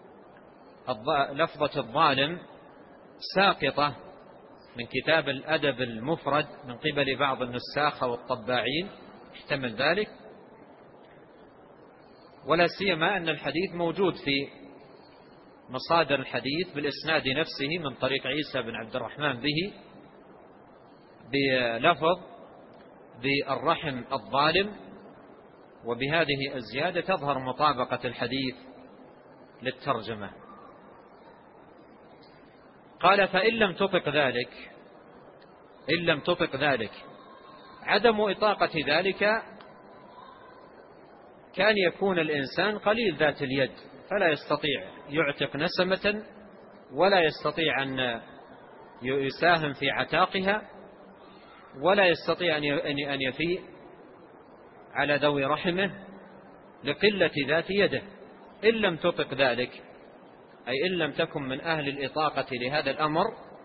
لفظة الظالم ساقطة من كتاب الأدب المفرد من قبل بعض النساخ والطباعين، احتمل ذلك، ولا سيما أن الحديث موجود في مصادر الحديث بالإسناد نفسه من طريق عيسى بن عبد الرحمن به بلفظ بالرحم الظالم. وبهذه الزيادة تظهر مطابقة الحديث للترجمة. قال فإن لم تطق ذلك عدم إطاقة ذلك كان يكون الإنسان قليل ذات اليد، فلا يستطيع يعتق نسمة ولا يستطيع أن يساهم في عتاقها ولا يستطيع أن يفيء على ذوي رحمه لقلة ذات يده. إن لم تطق ذلك أي إن لم تكن من أهل الإطاقة لهذا الأمر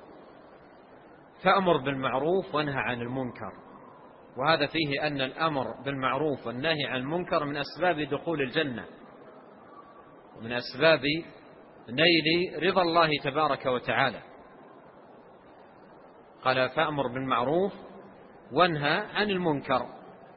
فأمر بالمعروف وانهى عن المنكر. وهذا فيه أن الأمر بالمعروف والنهي عن المنكر من أسباب دخول الجنة ومن أسباب نيل رضا الله تبارك وتعالى. قال فأمر بالمعروف وانهى عن المنكر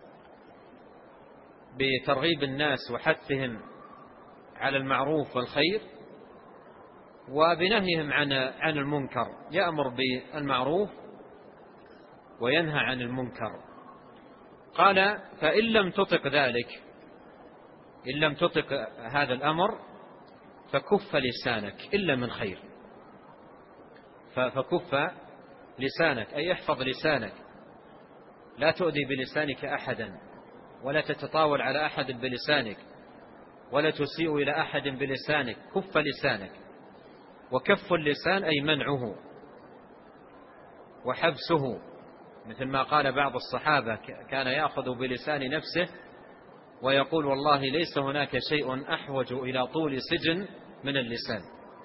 بترغيب الناس وحثهم على المعروف والخير وبنهيهم عن المنكر، يأمر بالمعروف وينهى عن المنكر. قال فإن لم تطق ذلك، إن لم تطق هذا الأمر فكف لسانك إلا من خير. فكف لسانك أي احفظ لسانك، لا تؤذي بلسانك أحدا، ولا تتطاول على أحد بلسانك، ولا تسيء إلى أحد بلسانك. كف لسانك. وكف اللسان أي منعه وحبسه، مثل ما قال بعض الصحابة كان يأخذ بلسان نفسه ويقول والله ليس هناك شيء أحوج إلى طول سجن من اللسان.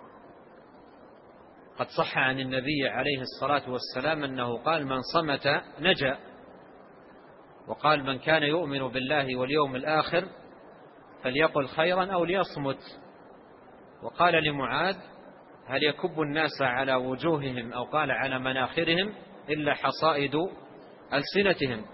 قد صح عن النبي عليه الصلاة والسلام أنه قال من صمت نجا، وقال من كان يؤمن بالله واليوم الآخر فليقل خيرا أو ليصمت. وقال لمعاذ هل يكب الناس على وجوههم أو قال على مناخرهم إلا حصائد ألسنتهم.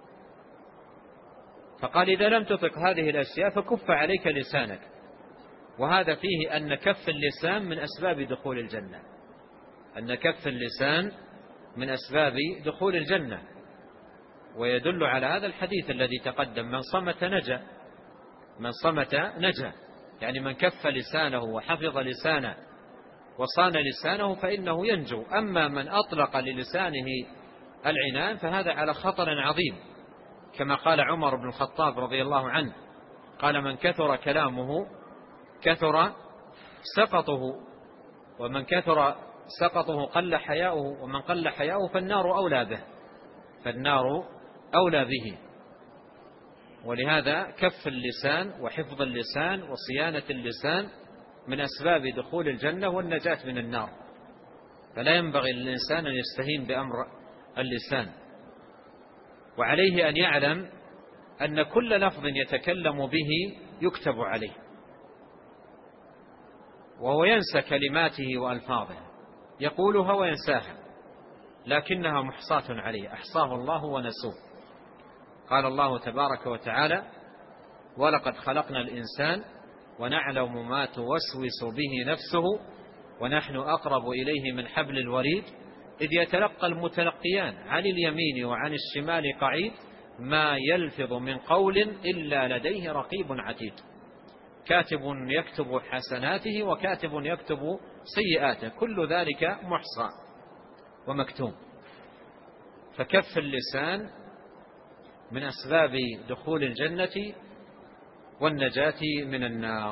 فقال إذا لم تطق هذه الأشياء فكف عليك لسانك. وهذا فيه أن كف اللسان من أسباب دخول الجنة، أن كف اللسان من أسباب دخول الجنة. ويدل على هذا الحديث الذي تقدم من صمت نجا، من صمت نجا، يعني من كف لسانه وحفظ لسانه وصان لسانه فإنه ينجو. أما من أطلق للسانه العنان فهذا على خطر عظيم، كما قال عمر بن الخطاب رضي الله عنه قال من كثر كلامه كثر سقطه، ومن كثر سقطه قل حياؤه، ومن قل حياؤه فالنار أولى به، فالنار أولى به. ولهذا كف اللسان وحفظ اللسان وصيانة اللسان من أسباب دخول الجنة والنجاة من النار. فلا ينبغي للإنسان أن يستهين بأمر اللسان. وعليه أن يعلم أن كل لفظ يتكلم به يكتب عليه، وهو ينسى كلماته وألفاظه، يقولها وينساها، لكنها محصاة عليه، أحصاه الله ونسوه. قال الله تبارك وتعالى ولقد خلقنا الإنسان ونعلم ما توسوس به نفسه ونحن أقرب إليه من حبل الوريد إذ يتلقى المتلقيان عن اليمين وعن الشمال قعيد ما يلفظ من قول إلا لديه رقيب عتيد. كاتب يكتب حسناته وكاتب يكتب سيئاته، كل ذلك محصى ومكتوم. فكف اللسان من أسباب دخول الجنة والنجاة من النار.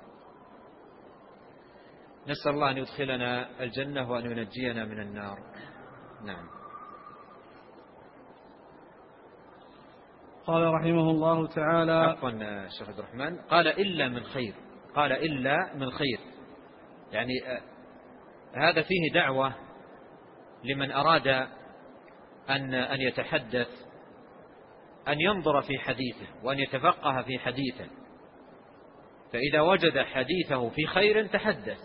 نسأل الله أن يدخلنا الجنة وأن ينجينا من النار. نعم. قال رحمه الله تعالى عفوا شيخ عبد الرحمن، قال إلا من خير، قال إلا من خير، يعني هذا فيه دعوة لمن أراد أن يتحدث أن ينظر في حديثه وأن يتفقه في حديثه، فإذا وجد حديثه في خير تحدث،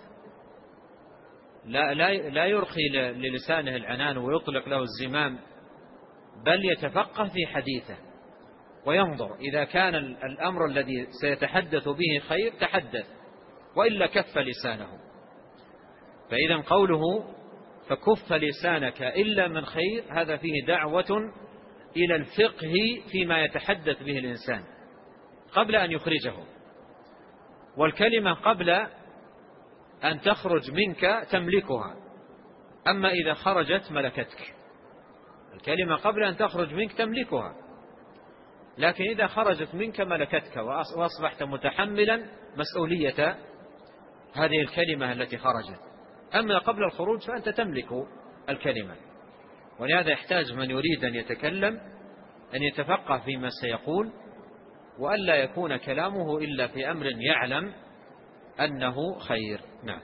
لا يرخي للسانه العنان ويطلق له الزمام، بل يتفقه في حديثه وينظر. إذا كان الأمر الذي سيتحدث به خير تحدث، وإلا كف لسانه. فإذا قوله فكف لسانك إلا من خير هذا فيه دعوة إلى الفقه فيما يتحدث به الإنسان قبل أن يخرجه. والكلمة قبل أن تخرج منك تملكها، أما إذا خرجت ملكتك. الكلمة قبل أن تخرج منك تملكها، لكن إذا خرجت منك ملكتك وأصبحت متحملا مسؤولية هذه الكلمة التي خرجت. أما قبل الخروج فأنت تملك الكلمة. ولهذا يحتاج من يريد أن يتكلم أن يتفقه فيما سيقول، وألا يكون كلامه إلا في أمر يعلم أنه خير. نعم.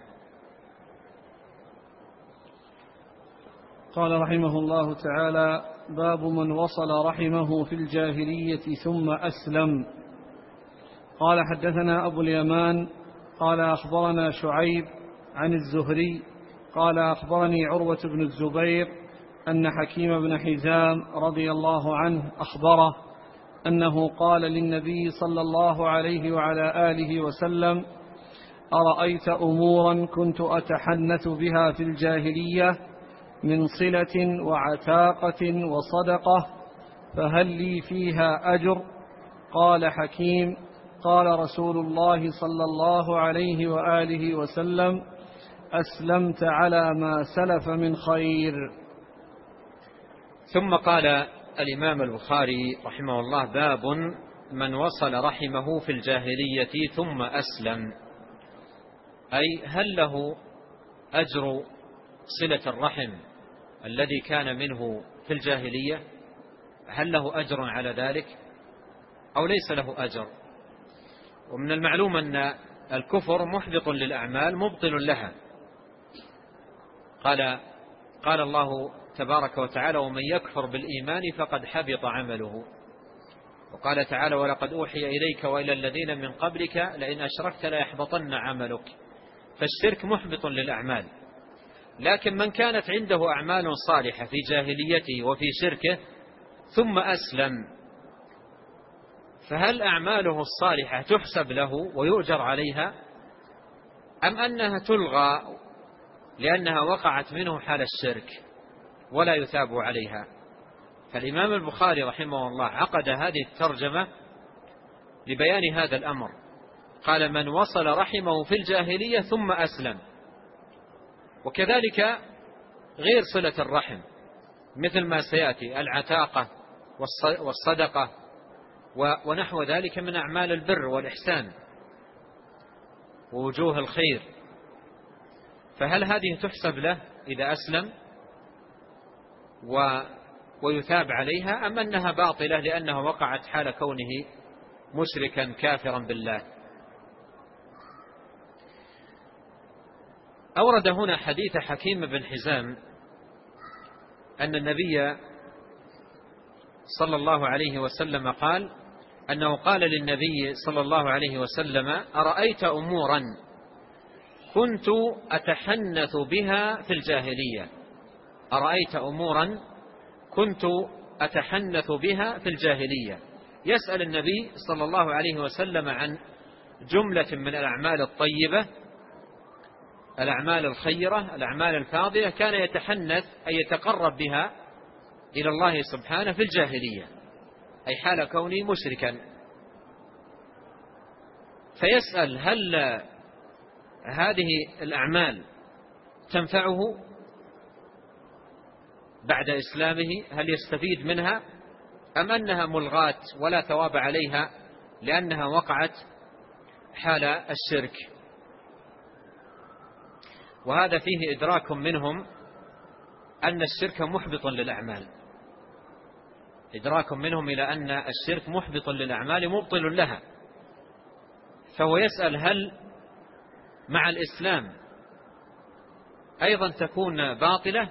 قال رحمه الله تعالى باب من وصل رحمه في الجاهلية ثم أسلم. قال حدثنا أبو اليمان قال أخبرنا شعيب عن الزهري قال أخبرني عروة بن الزبير أن حكيم بن حزام رضي الله عنه أخبره أنه قال للنبي صلى الله عليه وعلى آله وسلم أرأيت أمورا كنت أتحنث بها في الجاهلية من صلة وعتاقة وصدقة فهل لي فيها أجر؟ قال حكيم: قال رسول الله صلى الله عليه وآله وسلم: أسلمت على ما سلف من خير. ثم قال الإمام البخاري رحمه الله: باب من وصل رحمه في الجاهلية ثم أسلم. أي هل له أجر صلة الرحم الذي كان منه في الجاهلية؟ هل له أجر على ذلك أو ليس له أجر؟ ومن المعلوم أن الكفر محبط للأعمال مبطل لها. قال الله تبارك وتعالى: ومن يكفر بالإيمان فقد حبط عمله. وقال تعالى: ولقد أوحي إليك وإلى الذين من قبلك لئن أشركت ليحبطن عملك. فالشرك محبط للأعمال. لكن من كانت عنده أعمال صالحة في جاهليته وفي شركه ثم أسلم، فهل أعماله الصالحة تحسب له ويؤجر عليها، أم أنها تلغى لأنها وقعت منه حال الشرك ولا يثاب عليها؟ فالإمام البخاري رحمه الله عقد هذه الترجمة لبيان هذا الأمر. قال: من وصل رحمه في الجاهلية ثم أسلم. وكذلك غير صلة الرحم مثل ما سيأتي: العتاقة والصدقة ونحو ذلك من أعمال البر والإحسان ووجوه الخير. فهل هذه تحسب له إذا أسلم ويثاب عليها، أم أنها باطلة لأنها وقعت حال كونه مشركا كافرا بالله؟ أورد هنا حديث حكيم بن حزام أن النبي صلى الله عليه وسلم قال أنه قال للنبي صلى الله عليه وسلم: أرأيت أمورا كنت أتحنث بها في الجاهلية. أرأيت أمورا كنت أتحنث بها في الجاهلية. يسأل النبي صلى الله عليه وسلم عن جملة من الأعمال الطيبة، الأعمال الخيرة، الأعمال الفاضلة، كان يتحنث أي يتقرب بها إلى الله سبحانه في الجاهلية، أي حال كونه مشركا. فيسأل: هل هذه الأعمال تنفعه بعد إسلامه؟ هل يستفيد منها، أم أنها ملغاة ولا ثواب عليها لأنها وقعت حال الشرك؟ وهذا فيه إدراك منهم أن الشرك محبط للأعمال، إدراك منهم إلى أن الشرك محبط للأعمال مبطل لها. فهو يسأل: هل مع الإسلام أيضا تكون باطلة،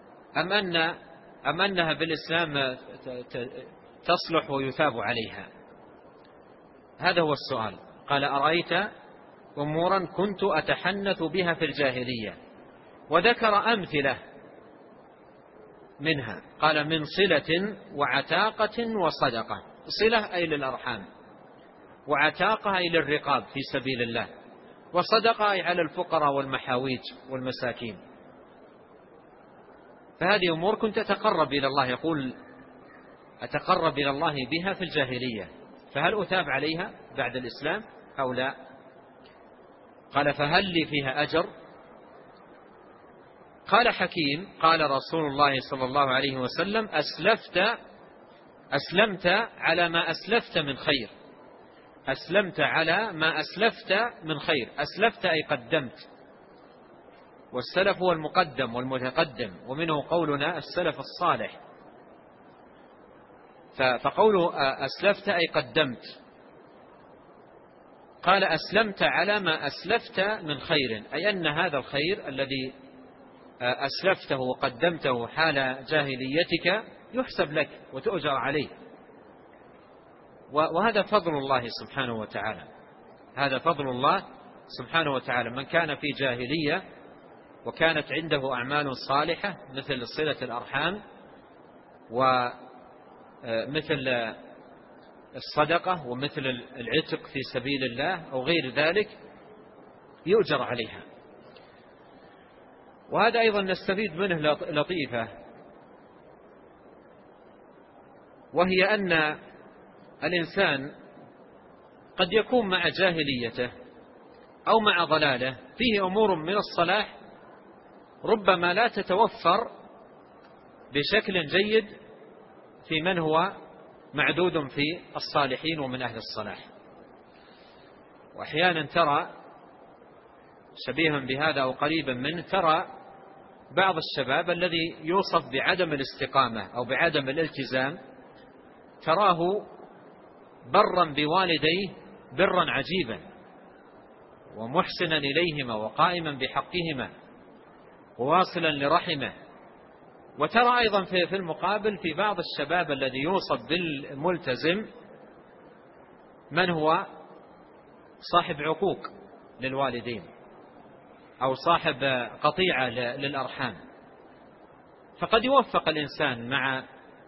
أم أنها بالإسلام تصلح ويثاب عليها؟ هذا هو السؤال. قال: أرأيت أمورا كنت أتحنث بها في الجاهلية، وذكر أمثلة منها. قال: من صلة وعتاقة وصدقة. صلة أي للأرحام، وعتاقة أي للرقاب في سبيل الله، وصدقة أي على الفقراء والمحاويج والمساكين. فهذه أمور كنت أتقرب إلى الله، يقول: أتقرب إلى الله بها في الجاهلية، فهل أثاب عليها بعد الإسلام أو لا؟ قال: فهل لي فيها أجر؟ قال حكيم: قال رسول الله صلى الله عليه وسلم: أسلمت على ما أسلفت من خير. أسلمت على ما أسلفت من خير. أسلفت أي قدمت، والسلف هو المقدم والمتقدم، ومنه قولنا السلف الصالح. فقوله أسلفت أي قدمت. قال: أسلمت على ما أسلفت من خير، أي أن هذا الخير الذي أسلفته وقدمته حال جاهليتك يحسب لك وتؤجر عليه. وهذا فضل الله سبحانه وتعالى، هذا فضل الله سبحانه وتعالى. من كان في جاهلية وكانت عنده أعمال صالحة مثل صلة الأرحام ومثل الصدقة ومثل العتق في سبيل الله أو غير ذلك، يؤجر عليها. وهذا أيضا نستفيد منه لطيفة. وهي أن الإنسان قد يكون مع جاهليته أو مع ضلاله فيه أمور من الصلاح ربما لا تتوفر بشكل جيد في من هو معدود في الصالحين ومن أهل الصلاح. وأحيانا ترى شبيها بهذا أو قريبا منه، ترى بعض الشباب الذي يوصف بعدم الاستقامة أو بعدم الالتزام تراه برا بوالديه برا عجيبا ومحسنا إليهما وقائما بحقهما وواصلا لرحمه. وترى أيضا في المقابل في بعض الشباب الذي يوصف بالملتزم من هو صاحب عقوق للوالدين أو صاحب قطيعة للأرحام. فقد يوفق الإنسان مع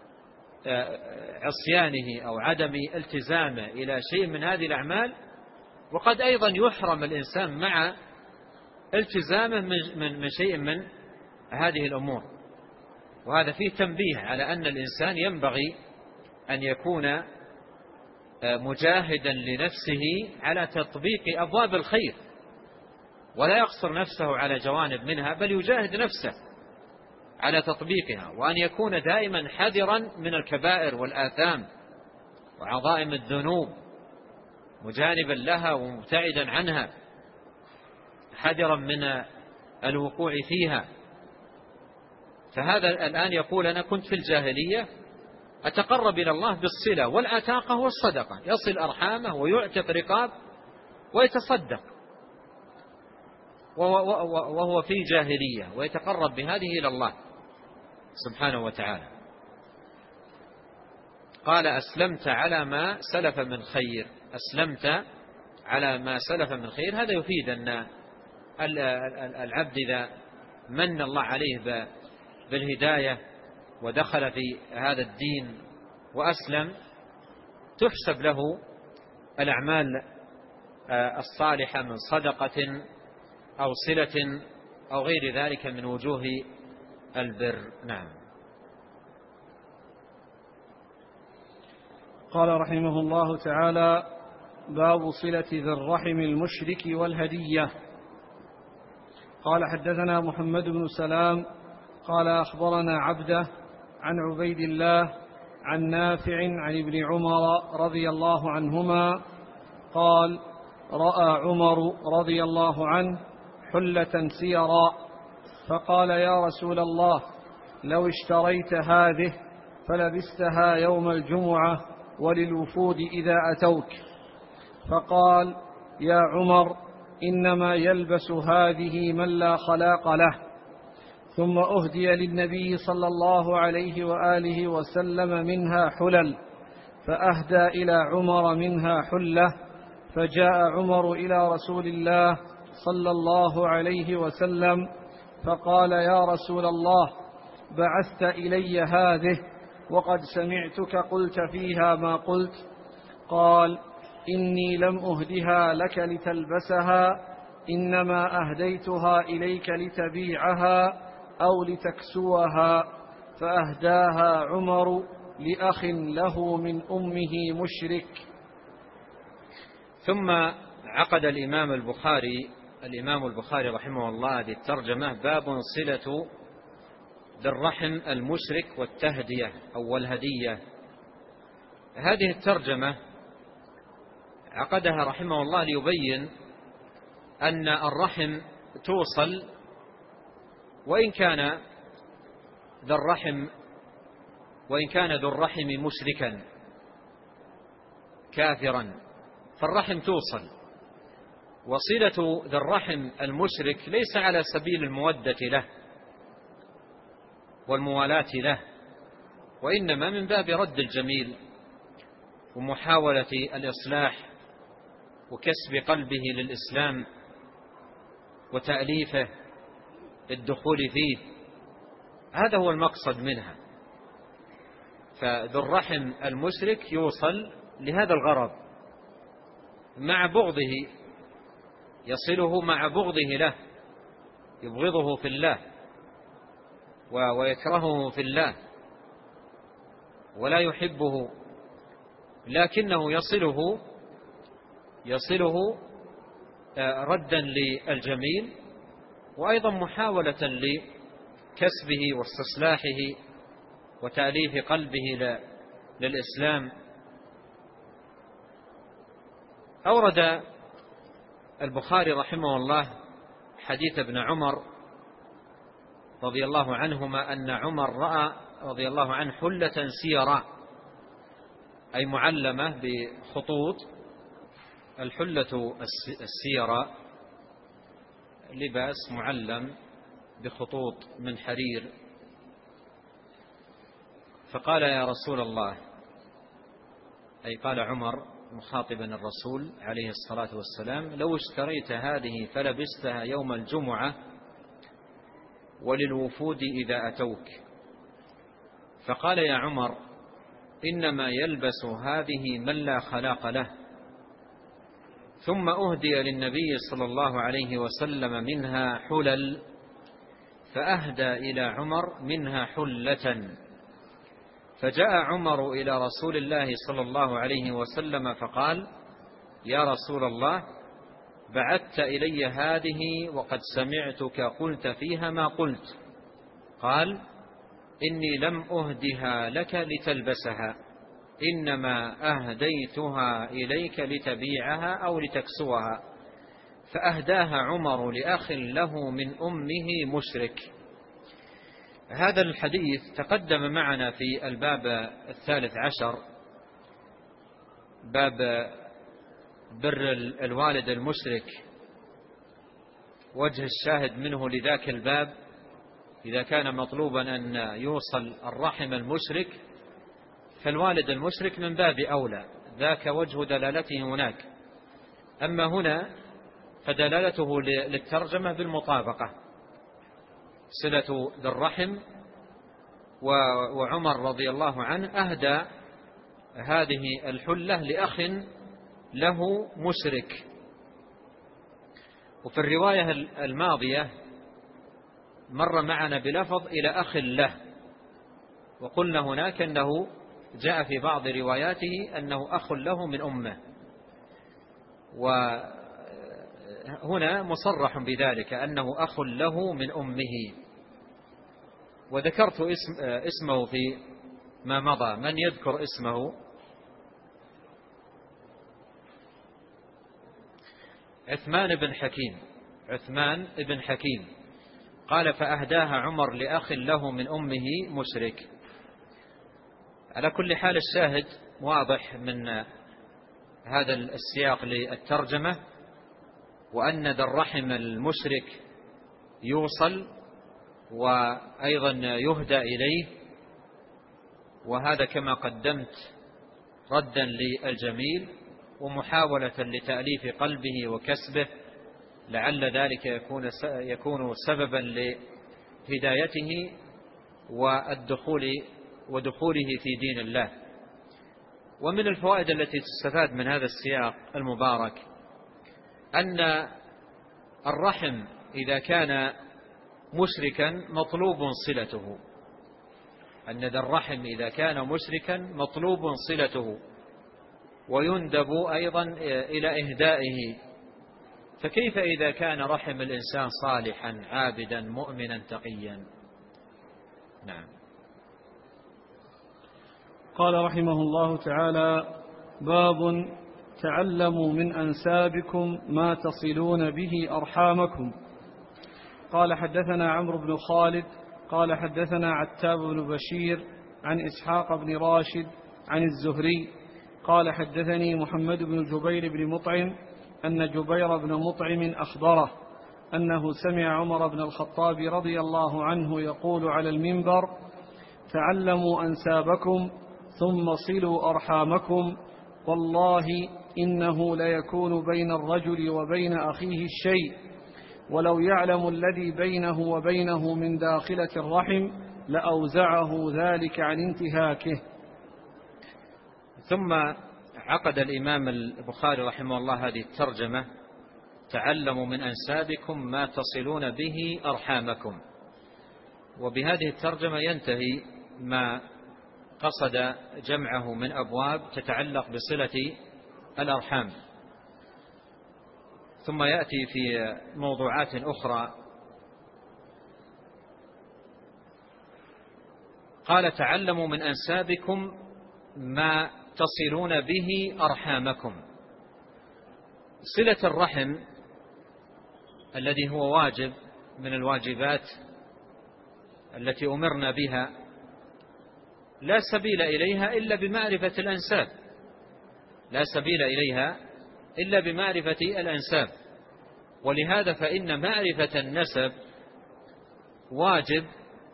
عصيانه أو عدم التزامه إلى شيء من هذه الأعمال، وقد أيضا يحرم الإنسان مع التزامه من شيء من هذه الأمور. وهذا فيه تنبيه على أن الإنسان ينبغي أن يكون مجاهدا لنفسه على تطبيق أبواب الخير، ولا يقصر نفسه على جوانب منها، بل يجاهد نفسه على تطبيقها، وأن يكون دائما حذرا من الكبائر والآثام وعظائم الذنوب، مجانبا لها ومبتعدا عنها، حذرا من الوقوع فيها. فهذا الآن يقول أنا كنت في الجاهلية أتقرب إلى الله بالصلة والعتاقة والصدقة، يصل أرحامه ويعتق رقاب ويتصدق وهو في جاهلية، ويتقرب بهذه إلى الله سبحانه وتعالى. قال أسلمت على ما سلف من خير، أسلمت على ما سلف من خير. هذا يفيد أن العبد إذا من الله عليه بالهداية ودخل في هذا الدين وأسلم تحسب له الأعمال الصالحة من صدقة أو صلة أو غير ذلك من وجوه البر. نعم. قال رحمه الله تعالى: باب صلة ذي الرحم المشرك والهدية. قال حدثنا محمد بن سلام قال أخبرنا عبده عن عبيد الله عن نافع عن ابن عمر رضي الله عنهما قال: رأى عمر رضي الله عنه حلة سيرا فقال: يا رسول الله، لو اشتريت هذه فلبستها يوم الجمعة وللوفود إذا أتوك. فقال: يا عمر، إنما يلبس هذه من لا خلاق له. ثم أهدي للنبي صلى الله عليه وآله وسلم منها حلل، فأهدى إلى عمر منها حلة، فجاء عمر إلى رسول الله صلى الله عليه وسلم فقال: يا رسول الله، بعثت إلي هذه وقد سمعتك قلت فيها ما قلت. قال: إني لم أهدها لك لتلبسها، إنما أهديتها إليك لتبيعها أو لتكسوها. فأهداها عمر لأخ له من أمه مشرك. ثم عقد الإمام البخاري رحمه الله هذه الترجمة: باب صلة ذي الرحم المشرك والتهدية أو الهدية. هذه الترجمة عقدها رحمه الله ليبين أن الرحم توصل، وإن كان ذو الرحم مشركا كافرا فالرحم توصل. وصلة ذي الرحم المشرك ليس على سبيل المودة له والموالاة له، وإنما من باب رد الجميل ومحاولة الإصلاح وكسب قلبه للإسلام وتأليفه الدخول فيه. هذا هو المقصد منها. فذو الرحم المشرك يوصل لهذا الغرض مع بغضه، يصله مع بغضه له، يبغضه في الله ويكرهه في الله، ولا يحبه، لكنه يصله ردا للجميل، وأيضا محاولة لكسبه واستصلاحه وتأليف قلبه للإسلام. أورد البخاري رحمه الله حديث ابن عمر رضي الله عنهما أن عمر رأى رضي الله عنه حلة سيراء، أي معلمة بخطوط. الحلة السيراء لباس معلم بخطوط من حرير، فقال يا رسول الله، أي قال عمر مخاطبا الرسول عليه الصلاة والسلام: لو اشتريت هذه فلبستها يوم الجمعة وللوفود إذا أتوك. فقال يا عمر: إنما يلبس هذه من لا خلاق له. ثم أهدي للنبي صلى الله عليه وسلم منها حلل، فأهدى إلى عمر منها حلة. فجاء عمر إلى رسول الله صلى الله عليه وسلم فقال: يا رسول الله، بعثت إلي هذه وقد سمعتك قلت فيها ما قلت. قال: إني لم أهدها لك لتلبسها، إنما أهديتها إليك لتبيعها أو لتكسوها. فأهداها عمر لأخ له من أمه مشرك. هذا الحديث تقدم معنا في الباب 13، باب بر الوالد المشرك. وجه الشاهد منه لذاك الباب: إذا كان مطلوبا أن يوصل الرحم المشرك فالوالد المشرك من باب أولى، ذاك وجه دلالته هناك. أما هنا فدلالته للترجمة بالمطابقة، صلة ذي الرحم. وعمر رضي الله عنه أهدى هذه الحلة لأخ له مشرك. وفي الرواية الماضية مر معنا بلفظ إلى أخ له، وقلنا هناك أنه جاء في بعض رواياته أنه أخ له من أمه، وهنا مصرح بذلك أنه أخ له من أمه. وذكرت اسمه في ما مضى. من يذكر اسمه؟ عثمان بن حكيم. قال: فأهداها عمر لأخ له من أمه مشرك. على كل حال الشاهد واضح من هذا السياق للترجمة، وأن ذا الرحم المشرك يوصل وأيضا يهدى إليه، وهذا كما قدمت ردا للجميل ومحاولة لتأليف قلبه وكسبه، لعل ذلك يكون سببا لهدايته ودخوله في دين الله. ومن الفوائد التي تستفاد من هذا السياق المبارك أن الرحم إذا كان مشركا مطلوب صلته، أن ذا الرحم إذا كان مشركا مطلوب صلته، ويندب أيضا إلى إهدائه. فكيف إذا كان رحم الإنسان صالحا عابدا مؤمنا تقيا؟ نعم. قال رحمه الله تعالى: باب تعلموا من أنسابكم ما تصلون به أرحامكم. قال: حدثنا عمرو بن خالد قال: حدثنا عتاب بن بشير عن إسحاق بن راشد عن الزهري قال: حدثني محمد بن جبير بن مطعم أن جبير بن مطعم أخبره أنه سمع عمر بن الخطاب رضي الله عنه يقول على المنبر: تعلموا أنسابكم ثم صلوا أرحامكم، والله إنه ليكون بين الرجل وبين أخيه الشيء، ولو يعلم الذي بينه وبينه من داخلة الرحم لأوزعه ذلك عن انتهاكه. ثم عقد الإمام البخاري رحمه الله هذه الترجمة: تعلموا من أنسابكم ما تصلون به أرحامكم. وبهذه الترجمة ينتهي ما قصد جمعه من أبواب تتعلق بصلة الأرحام، ثم يأتي في موضوعات أخرى. قال تعلموا من أنسابكم ما تصلون به أرحامكم. صلة الرحم الذي هو واجب من الواجبات التي أمرنا بها لا سبيل إليها إلا بمعرفة الأنساب، لا سبيل إليها إلا بمعرفة الأنساب. ولهذا فإن معرفة النسب واجب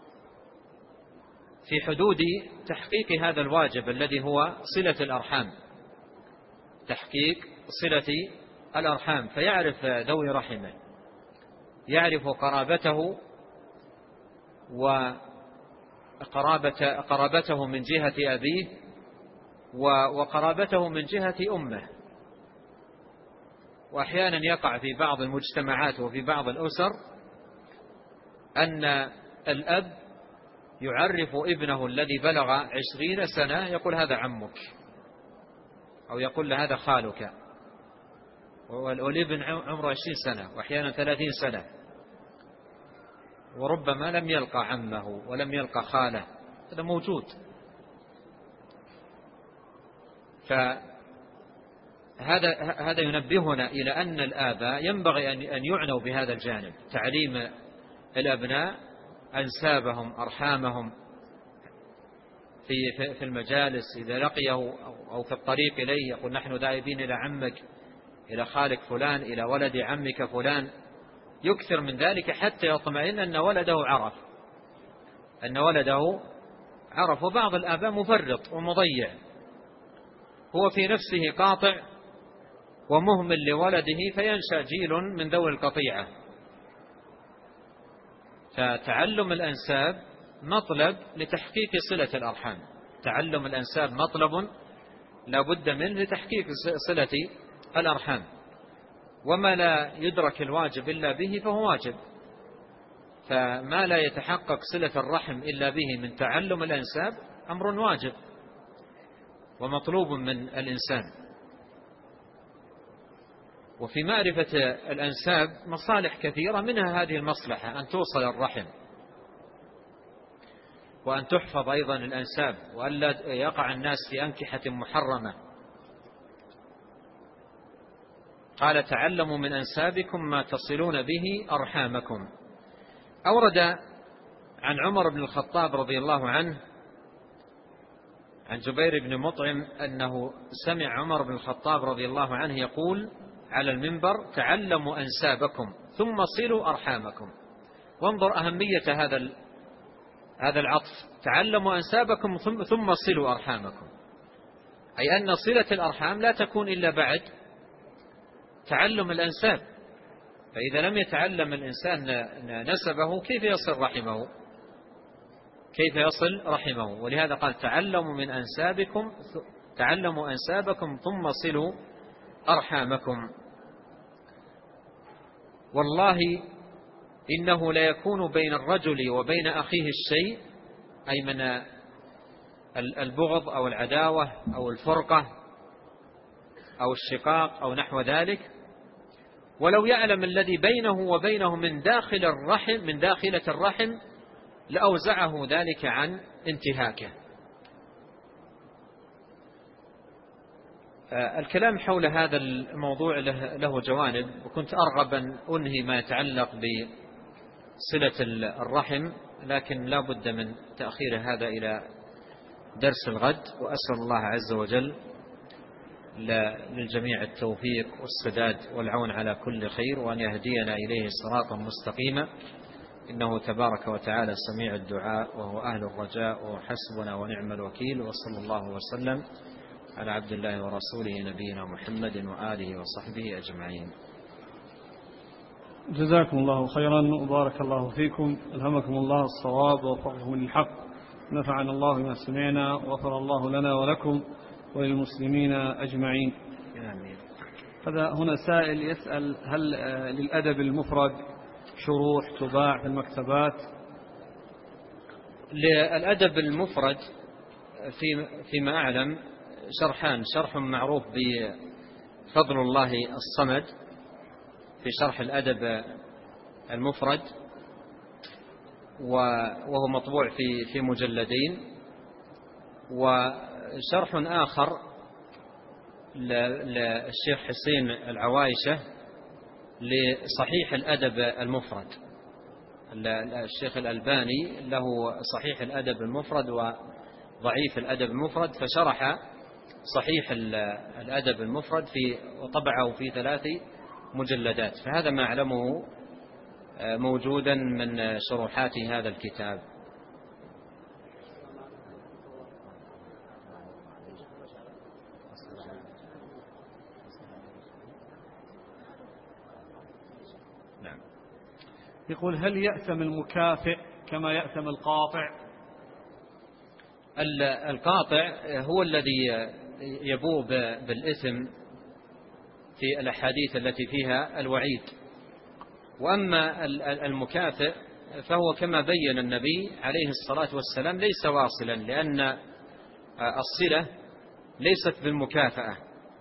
في حدود تحقيق هذا الواجب الذي هو صلة الأرحام، تحقيق صلة الأرحام، فيعرف ذوي رحمه، يعرف قرابته وقرابته من جهة أبيه وقرابته من جهة أمه. وأحيانا يقع في بعض المجتمعات وفي بعض الأسر أن الأب يعرف ابنه الذي بلغ 20 سنة يقول هذا عمك، أو يقول له هذا خالك، والابن عمره 20 سنة وأحيانا 30 سنة، وربما لم يلقى عمه ولم يلقى خاله، هذا موجود. فهذا ينبهنا إلى أن الآباء ينبغي أن يعنوا بهذا الجانب، تعليم الأبناء أنسابهم أرحامهم في المجالس، إذا لقيه أو في الطريق إليه يقول نحن ذاهبين إلى عمك، إلى خالك فلان، إلى ولد عمك فلان، يكثر من ذلك حتى يطمئن أن ولده عرف. وبعض الآباء مفرط ومضيع، هو في نفسه قاطع ومهمل لولده، فينشأ جيل من ذوي القطيعة. فتعلم الأنساب مطلب لتحقيق صلة الأرحام، تعلم الأنساب مطلب لا بد منه لتحقيق صلة الأرحام، وما لا يدرك الواجب إلا به فهو واجب، فما لا يتحقق صلة الرحم إلا به من تعلم الأنساب أمر واجب ومطلوب من الإنسان. وفي معرفة الأنساب مصالح كثيرة، منها هذه المصلحة أن توصل الرحم، وأن تحفظ أيضا الأنساب، وألا يقع الناس في أنكحة محرمة. قال تعلموا من أنسابكم ما تصلون به أرحامكم. أورد عن عمر بن الخطاب رضي الله عنه عن جبير بن مطعم أنه سمع عمر بن الخطاب رضي الله عنه يقول على المنبر تعلموا أنسابكم ثم صلوا أرحامكم. وانظر أهمية هذا العطف، تعلموا أنسابكم ثم صلوا أرحامكم، أي أن صلة الأرحام لا تكون إلا بعد تعلم الأنساب. فإذا لم يتعلم الإنسان نسبه كيف يصل رحمه؟ ولهذا قال تعلموا أنسابكم ثم صلوا أرحامكم. والله إنه لا يكون بين الرجل وبين أخيه الشيء، أي من البغض أو العداوة أو الفرقة أو الشقاق أو نحو ذلك، ولو يعلم الذي بينه وبينه من داخلة الرحم لأوزعه ذلك عن انتهاكه. الكلام حول هذا الموضوع له جوانب، وكنت أرغب أن أنهي ما يتعلق بصلة الرحم، لكن لا بد من تأخير هذا إلى درس الغد. وأسأل الله عز وجل للجميع التوفيق والسداد والعون على كل خير، وأن يهدينا إليه صراطا مستقيما، إنه تبارك وتعالى سميع الدعاء وهو أهل الرجاء وهو حسبنا ونعم الوكيل. وصلى الله وسلم على عبد الله ورسوله نبينا محمد وآله وصحبه أجمعين. جزاكم الله خيرا وبارك الله فيكم، ألهمكم الله الصواب ووفقكم للحق، نفعنا الله بما سمعنا وغفر الله لنا ولكم وللمسلمين أجمعين. آمين. هنا سائل يسأل هل للأدب المفرد شروح تباع في المكتبات؟ للأدب المفرد فيما أعلم شرحان، شرح معروف بفضل الله الصمد في شرح الأدب المفرد، وهو مطبوع في مجلدين، وشرح آخر للشيخ حسين العوايشة لصحيح الأدب المفرد. الشيخ الألباني له صحيح الأدب المفرد وضعيف الأدب المفرد، فشرح صحيح الأدب المفرد وطبعه في 3 مجلدات، فهذا ما أعلمه موجودا من شروحات هذا الكتاب. نعم. يقول: هل يأثم المكافئ كما يأثم القاطع؟ القاطع هو الذي يبوء بالإثم في الأحاديث التي فيها الوعيد، وأما المكافئ فهو كما بين النبي عليه الصلاة والسلام ليس واصلا، لأن الصلة ليست بالمكافأة،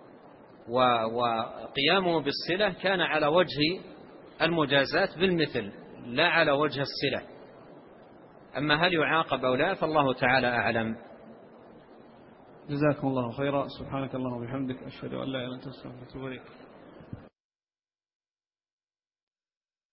وقيامه بالصلة كان على وجه المجازات بالمثل لا على وجه الصلة. أما هل يعاقب أو لا فالله تعالى أعلم. جزاكم الله خيرا. سبحانك اللهم وبحمدك، أشهد أن لا إله إلا أنت، أستغفرك وأتوب إليك.